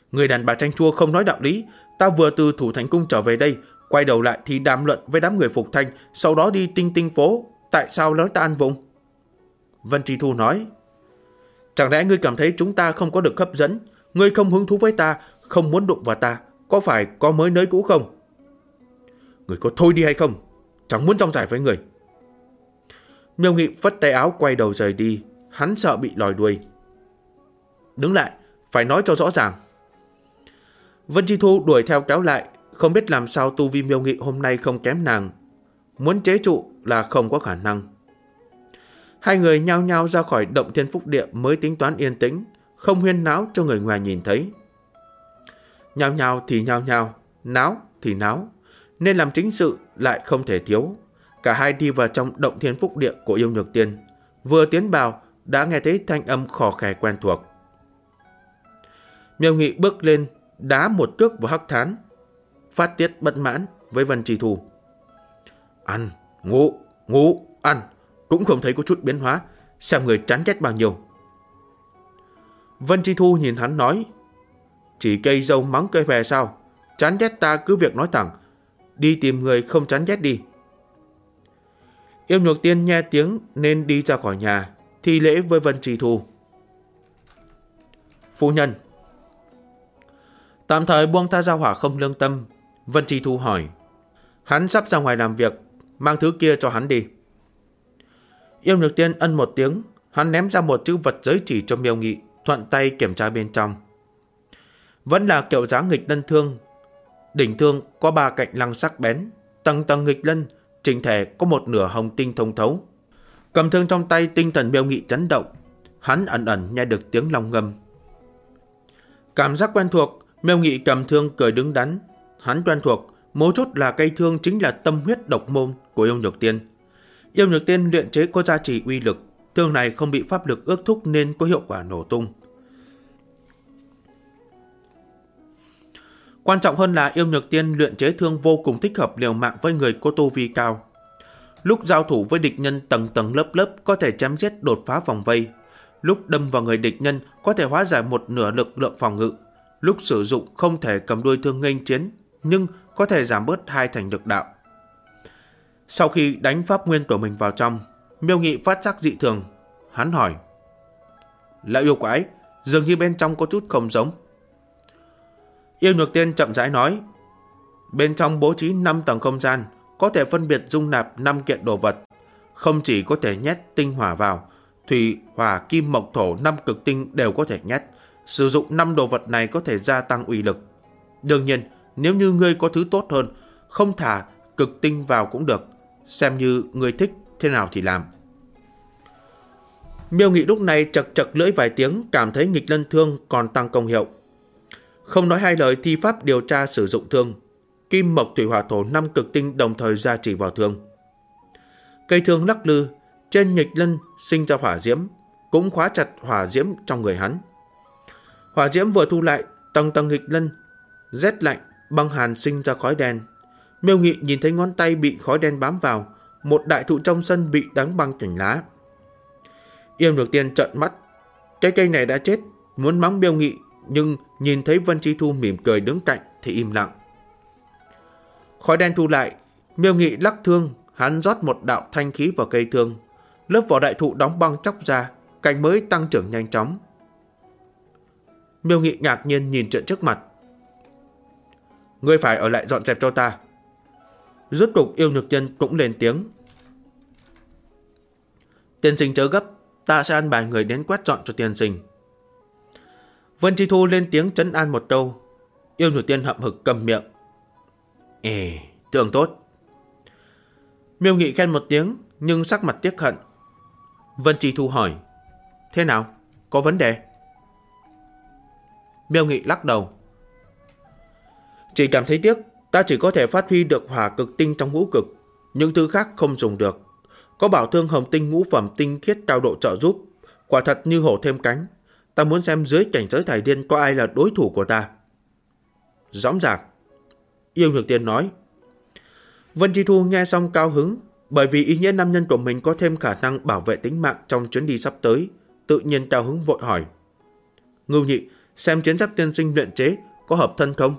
Người đàn bà chanh chua không nói đạo lý. Ta vừa từ Thủ Thành Cung trở về đây, quay đầu lại thì đàm luận với đám người Phục Thanh, sau đó đi Tinh Tinh phố. Tại sao nói ta ăn vùng? Vân Chi Thu nói, chẳng lẽ ngươi cảm thấy chúng ta không có được hấp dẫn? Ngươi không hứng thú với ta, không muốn đụng vào ta, có phải có mới nới cũ không? Ngươi có thôi đi hay không? Chẳng muốn trong giải với người. Miêu Nghị phất tay áo quay đầu rời đi. Hắn sợ bị lòi đuôi. Đứng lại, phải nói cho rõ ràng. Vân Chi Thu đuổi theo kéo lại. Không biết làm sao tu vi Miêu Nghị hôm nay không kém nàng. Muốn chế trụ là không có khả năng. Hai người nhao nhao ra khỏi Động Thiên Phúc Địa mới tính toán yên tĩnh, không huyên náo cho người ngoài nhìn thấy. Nhao nhao thì nhao nhao, náo thì náo, nên làm chính sự lại không thể thiếu. Cả hai đi vào trong Động Thiên Phúc Địa của Yêu Nhược Tiên. Vừa tiến vào đã nghe thấy thanh âm khò khè quen thuộc. Miêu Nghị bước lên, đá một cước vào Hắc Thán, phát tiết bất mãn với Vân Chi Thu. Ăn, ngủ, ăn, cũng không thấy có chút biến hóa, xem người chán ghét bao nhiêu. Vân Chi Thu nhìn hắn nói, chỉ cây dâu mắng cây hòe sao? Chán ghét ta cứ việc nói thẳng, đi tìm người không chán ghét đi. Yêu Nhược Tiên nghe tiếng nên đi ra khỏi nhà, thi lễ với Vân Chi Thu. Phu nhân. Tạm thời buông tha Gia Hỏa không lương tâm. Vân Chi Thu hỏi, hắn sắp ra ngoài làm việc, mang thứ kia cho hắn đi. Yêu Nhược Tiên ân một tiếng, hắn ném ra một chữ vật giới chỉ cho Miêu Nghị, thuận tay kiểm tra bên trong. Vẫn là kiểu dáng nghịch lân thương. Đỉnh thương có 3 cạnh lăng sắc bén, tầng tầng nghịch lân, chỉnh thể có một nửa hồng tinh thông thấu. Cầm thương trong tay, tinh thần Miêu Nghị chấn động, hắn ẩn ẩn nghe được tiếng long ngâm. Cảm giác quen thuộc, Miêu Nghị cầm thương cười đứng đắn. Hắn quen thuộc, mấu chốt là cây thương chính là tâm huyết độc môn của Yêu Nhược Tiên. Yêu Nhược Tiên luyện chế có giá trị uy lực, thương này không bị pháp lực ước thúc nên có hiệu quả nổ tung. Quan trọng hơn là Yêu Nhược Tiên luyện chế thương vô cùng thích hợp liều mạng với người có tu vi cao. Lúc giao thủ với địch nhân tầng tầng lớp lớp có thể chém giết đột phá vòng vây. Lúc đâm vào người địch nhân có thể hóa giải một nửa lực lượng phòng ngự. Lúc sử dụng không thể cầm đuôi thương nghênh chiến, nhưng có thể giảm bớt 2 thành lực đạo. Sau khi đánh pháp nguyên của mình vào trong, Miêu Nghị phát giác dị thường. Hắn hỏi, lão yêu quái, dường như bên trong có chút không giống. Yêu Nhược Tiên chậm rãi nói, bên trong bố trí 5 tầng không gian, có thể phân biệt dung nạp 5 kiện đồ vật. Không chỉ có thể nhét tinh hỏa vào, thủy, hỏa, kim, mộc, thổ 5 cực tinh đều có thể nhét. Sử dụng 5 đồ vật này có thể gia tăng uy lực. Đương nhiên, nếu như ngươi có thứ tốt hơn, không thả cực tinh vào cũng được. Xem như ngươi thích thế nào thì làm. Miêu Nghị lúc này chật chật lưỡi vài tiếng, cảm thấy nghịch lân thương còn tăng công hiệu. Không nói hai lời thi pháp điều tra sử dụng thương. Kim, mộc, thủy, hỏa, thổ 5 cực tinh đồng thời gia chỉ vào thương. Cây thương lắc lư, trên nghịch lân sinh ra hỏa diễm, cũng khóa chặt hỏa diễm trong người hắn. Hỏa diễm vừa thu lại, tầng tầng nghịch lân, rét lạnh, băng hàn sinh ra khói đen. Miêu Nghị nhìn thấy ngón tay bị khói đen bám vào, một đại thụ trong sân bị đóng băng cành lá. Yêu Nhược Tiên trợn mắt, cái cây này đã chết, muốn mắng Miêu Nghị, nhưng nhìn thấy Vân Chi Thu mỉm cười đứng cạnh thì im lặng. Khói đen thu lại, Miêu Nghị lắc thương, hắn rót một đạo thanh khí vào cây thương, lớp vỏ đại thụ đóng băng chóc ra, cành mới tăng trưởng nhanh chóng. Miêu Nghị ngạc nhiên nhìn chuyện trước mặt. Ngươi phải ở lại dọn dẹp cho ta. Rốt cục Yêu Nhược Tiên cũng lên tiếng. Tiên sinh chớ gấp, ta sẽ ăn bài người đến quét dọn cho tiên sinh. Vân Chi Thu lên tiếng trấn an một câu. Yêu Nhược Tiên hậm hực cầm miệng. Tưởng tốt. Miêu Nghị khen một tiếng, nhưng sắc mặt tiếc hận. Vân Chi Thu hỏi, thế nào? Có vấn đề? Miêu Nghị lắc đầu. Chỉ cảm thấy tiếc, ta chỉ có thể phát huy được hỏa cực tinh trong ngũ cực, những thứ khác không dùng được. Có bảo thương hồng tinh ngũ phẩm tinh khiết cao độ trợ giúp, quả thật như hổ thêm cánh. Ta muốn xem dưới cảnh giới Thải Điên có ai là đối thủ của ta. Rõ ràng. Yêu Nhược Tiên nói. Vân Chi Thu nghe xong cao hứng, bởi vì ý nghĩa nam nhân của mình có thêm khả năng bảo vệ tính mạng trong chuyến đi sắp tới, tự nhiên cao hứng vội hỏi. Ngưu Nhị, xem chiến giáp tiên sinh luyện chế có hợp thân không.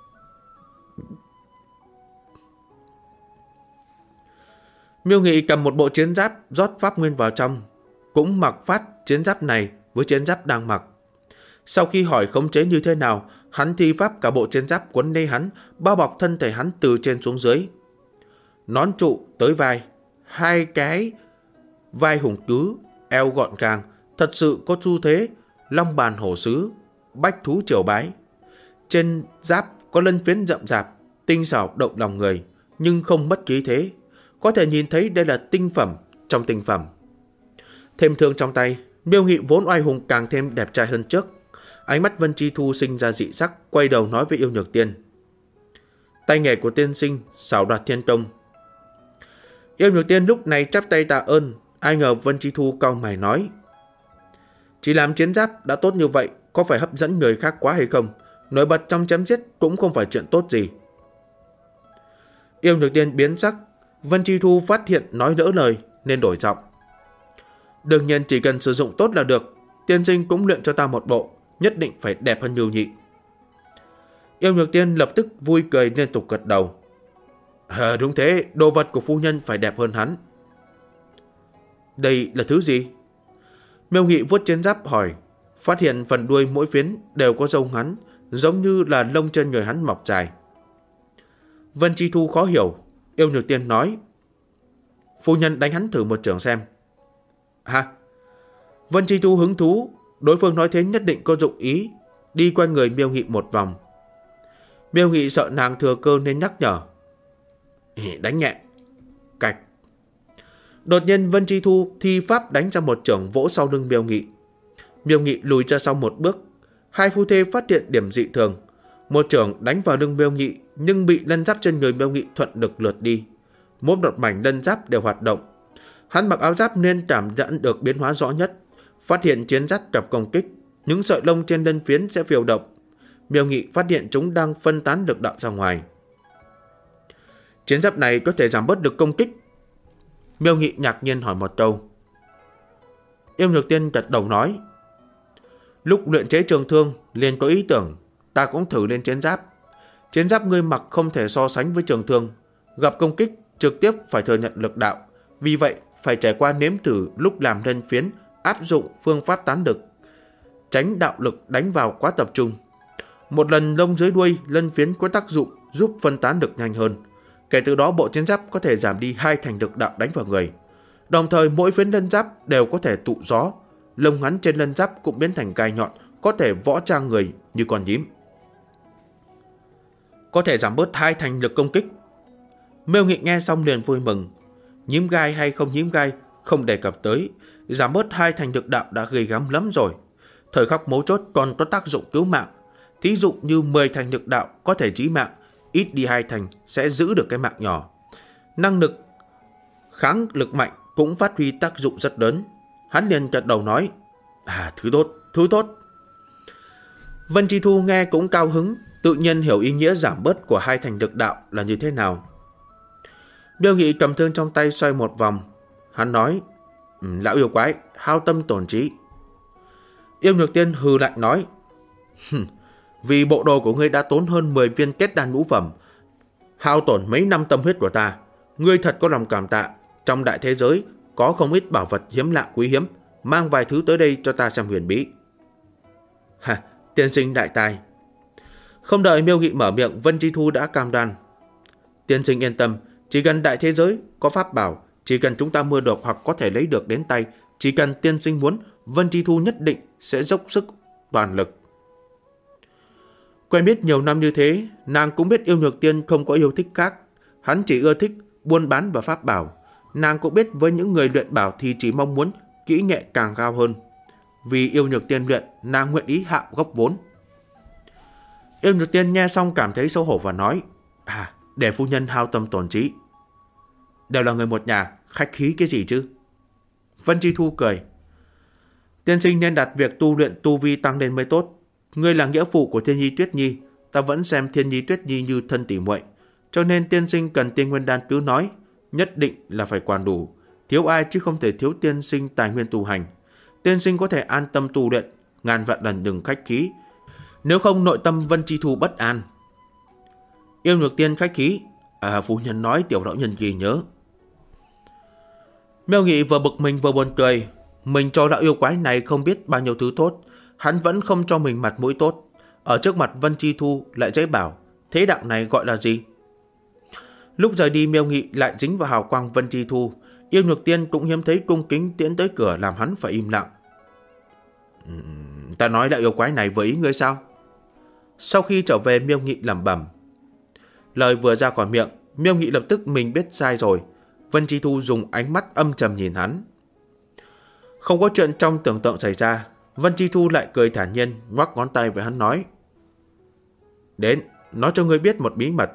Miêu Nghị cầm một bộ chiến giáp rót pháp nguyên vào trong, cũng mặc phát chiến giáp này với chiến giáp đang mặc. Sau khi hỏi khống chế như thế nào, hắn thi pháp cả bộ chiến giáp quấn lấy hắn, bao bọc thân thể hắn từ trên xuống dưới. Nón trụ tới vai, hai cái vai hùng cứ, eo gọn gàng, thật sự có xu thế long bàn hổ sứ, bách thú triều bái. Trên giáp có lân phiến rậm rạp, tinh xảo động lòng người, nhưng không mất khí thế. Có thể nhìn thấy đây là tinh phẩm trong tinh phẩm. Thêm thương trong tay, Miêu Nghị vốn oai hùng càng thêm đẹp trai hơn trước. Ánh mắt Vân Chi Thu sinh ra dị sắc, quay đầu nói với Yêu Nhược Tiên. Tay nghề của tiên sinh xảo đoạt thiên công. Yêu Nhược Tiên lúc này chắp tay tạ ơn. Ai ngờ Vân Chi Thu cau mày nói, chỉ làm chiến giáp đã tốt như vậy, có phải hấp dẫn người khác quá hay không? Nổi bật trong chém giết cũng không phải chuyện tốt gì. Yêu Nhược Tiên biến sắc. Vân Chi Thu phát hiện nói lỡ lời nên đổi giọng. Đương nhiên chỉ cần sử dụng tốt là được. Tiên sinh cũng luyện cho ta một bộ, nhất định phải đẹp hơn Lưu Nhị. Yêu Nhược Tiên lập tức vui cười liên tục gật đầu. Đúng thế, đồ vật của phu nhân phải đẹp hơn hắn. Đây là thứ gì? Miêu Nghị vuốt chiến giáp hỏi, phát hiện phần đuôi mỗi phiến đều có râu ngắn, giống như là lông chân người hắn mọc dài. Vân Chi Thu khó hiểu. Yêu Nhược Tiên nói, phu nhân đánh hắn thử một chưởng xem. Hả? Vân Chi Thu hứng thú, đối phương nói thế nhất định có dụng ý, đi qua người Miêu Nghị một vòng. Miêu Nghị sợ nàng thừa cơ nên nhắc nhở. Đánh nhẹ. Cạch. Đột nhiên Vân Chi Thu thi pháp đánh ra một chưởng vỗ sau lưng Miêu Nghị. Miêu Nghị lùi ra sau một bước. Hai phu thê phát hiện điểm dị thường. Một chưởng đánh vào lưng Miêu Nghị, nhưng bị lân giáp trên người Miêu Nghị thuận lực lượt đi. Mỗi một mảnh lân giáp đều hoạt động. Hắn mặc áo giáp nên cảm nhận được biến hóa rõ nhất. Phát hiện chiến giáp gặp công kích, những sợi lông trên lân phiến sẽ phiêu động. Miêu Nghị phát hiện chúng đang phân tán lực đạo ra ngoài. Chiến giáp này có thể giảm bớt được công kích. Miêu Nghị ngạc nhiên hỏi một câu. Yêu Nhược Tiên gật đầu nói, lúc luyện chế trường thương liền có ý tưởng, ta cũng thử lên chiến giáp. Chiến giáp ngươi mặc không thể so sánh với trường thương, gặp công kích trực tiếp phải thừa nhận lực đạo, vì vậy phải trải qua nếm thử lúc làm lân phiến, áp dụng phương pháp tán lực, tránh đạo lực đánh vào quá tập trung. Một lần lông dưới đuôi lân phiến có tác dụng giúp phân tán lực nhanh hơn. Kể từ đó bộ chiến giáp có thể giảm đi 2 thành lực đạo đánh vào người. Đồng thời mỗi phiến lân giáp đều có thể tụ gió, lông ngắn trên lân giáp cũng biến thành gai nhọn, có thể võ trang người như con nhím. Có thể giảm bớt 2 thành lực công kích. Miêu Nghị nghe xong liền vui mừng. Nhím gai hay không nhím gai không đề cập tới, giảm bớt 2 thành lực đạo đã ghê gớm lắm rồi. Thời khắc mấu chốt còn có tác dụng cứu mạng. Thí dụ như 10 thành lực đạo có thể chí mạng, ít đi 2 thành sẽ giữ được cái mạng nhỏ. Năng lực kháng lực mạnh cũng phát huy tác dụng rất lớn. Hắn liền gật đầu nói, thứ tốt. Vân Chi Thu nghe cũng cao hứng, tự nhiên hiểu ý nghĩa giảm bớt của 2 thành lực đạo là như thế nào. Miêu Nghị cầm thương trong tay xoay một vòng. Hắn nói, lão yêu quái, hao tâm tổn trí. Yêu Nhược Tiên hừ lạnh nói, vì bộ đồ của ngươi đã tốn hơn 10 viên kết đan ngũ phẩm, hao tổn mấy năm tâm huyết của ta. Ngươi thật có lòng cảm tạ. Trong đại thế giới có không ít bảo vật hiếm lạ quý hiếm, mang vài thứ tới đây cho ta xem huyền bí. Tiên sinh đại tài. Không đợi Miêu Nghị mở miệng, Vân Chi Thu đã cam đoan. Tiên sinh yên tâm, chỉ cần đại thế giới có pháp bảo, chỉ cần chúng ta mua được hoặc có thể lấy được đến tay, chỉ cần tiên sinh muốn, Vân Chi Thu nhất định sẽ dốc sức toàn lực. Quen biết nhiều năm như thế, nàng cũng biết Yêu Nhược Tiên không có yêu thích khác. Hắn chỉ ưa thích buôn bán và pháp bảo. Nàng cũng biết với những người luyện bảo thì chỉ mong muốn kỹ nghệ càng cao hơn. Vì Yêu Nhược Tiên luyện, nàng nguyện ý hạ gốc vốn. Yêu Nhược Tiên nghe xong cảm thấy xấu hổ và nói, để phu nhân hao tâm tổn trí. Đều là người một nhà, khách khí cái gì chứ? Vân Chi Thu cười. Tiên sinh nên đặt việc tu luyện tu vi tăng lên mới tốt. Ngươi là nghĩa phụ của Thiên Nhi Tuyết Nhi, ta vẫn xem Thiên Nhi Tuyết Nhi như thân tỉ muội, cho nên tiên sinh cần tiên nguyên đan cứ nói, nhất định là phải quản đủ, thiếu ai chứ không thể thiếu tiên sinh tài nguyên tu hành. Tiên sinh có thể an tâm tu luyện, ngàn vạn lần đừng khách khí. nếu không nội tâm Vân Chi Thu bất an. Yêu Nhược Tiên khách khí, phu nhân nói tiểu lão nhân ghi nhớ. Miêu Nghị vừa bực mình vừa buồn cười. Mình cho lão yêu quái này không biết bao nhiêu thứ tốt, hắn vẫn không cho mình mặt mũi tốt. Ở trước mặt Vân Chi Thu lại dễ bảo, thế đạo này gọi là gì? Lúc rời đi, Miêu Nghị lại dính vào hào quang Vân Chi Thu. Yêu Nhược Tiên cũng hiếm thấy cung kính tiến tới cửa làm hắn phải im lặng. Ta nói lão yêu quái này với ý ngươi sao? Sau khi trở về, Miêu Nghị lẩm bẩm. Lời vừa ra khỏi miệng, Miêu Nghị lập tức mình biết sai rồi. Vân Chi Thu dùng ánh mắt âm trầm nhìn hắn. Không có chuyện trong tưởng tượng xảy ra, Vân Chi Thu lại cười thản nhiên, ngoắc ngón tay với hắn nói. Đến, nói cho ngươi biết một bí mật.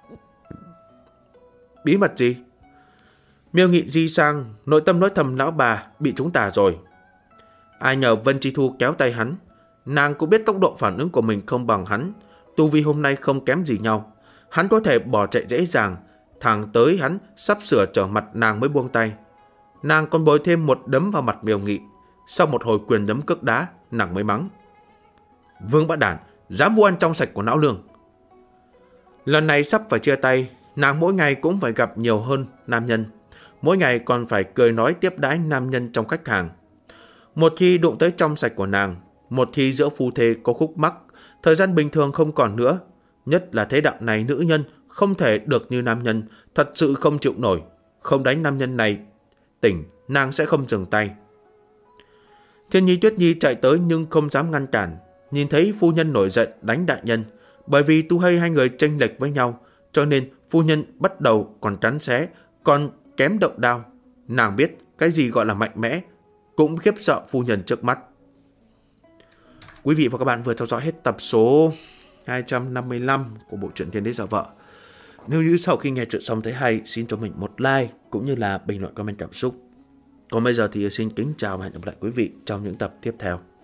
Bí mật gì? Miêu Nghị di sang, nội tâm nói thầm lão bà bị chúng tà rồi. Ai nhờ Vân Chi Thu kéo tay hắn. Nàng cũng biết tốc độ phản ứng của mình không bằng hắn, tu vi hôm nay không kém gì nhau. Hắn có thể bỏ chạy dễ dàng, thẳng tới hắn sắp sửa trở mặt nàng mới buông tay. Nàng còn bồi thêm một đấm vào mặt Miêu Nghị. Sau một hồi quyền đấm cước đá, nàng mới mắng. Vương Bát Đản, dám vu ăn trong sạch của não lương. Lần này sắp phải chia tay, nàng mỗi ngày cũng phải gặp nhiều hơn nam nhân. Mỗi ngày còn phải cười nói tiếp đãi nam nhân trong khách hàng. Một khi đụng tới trong sạch của nàng, một khi giữa phu thê có khúc mắc, thời gian bình thường không còn nữa. Nhất là thế đạo này nữ nhân không thể được như nam nhân, thật sự không chịu nổi. Không đánh nam nhân này tỉnh, nàng sẽ không dừng tay. Thiên Nhi Tuyết Nhi chạy tới nhưng không dám ngăn cản. Nhìn thấy phu nhân nổi giận đánh đại nhân. Bởi vì tu hay hai người chênh lệch với nhau, cho nên phu nhân bắt đầu còn cắn xé, còn kém động đao. Nàng biết cái gì gọi là mạnh mẽ, cũng khiếp sợ phu nhân trước mắt. Quý vị và các bạn vừa theo dõi hết tập số 255 của bộ truyện Thiên Đế Giả Vợ. Nếu như sau khi nghe chuyện xong thấy hay, xin cho mình một like cũng như là bình luận comment cảm xúc. Còn bây giờ thì xin kính chào và hẹn gặp lại quý vị trong những tập tiếp theo.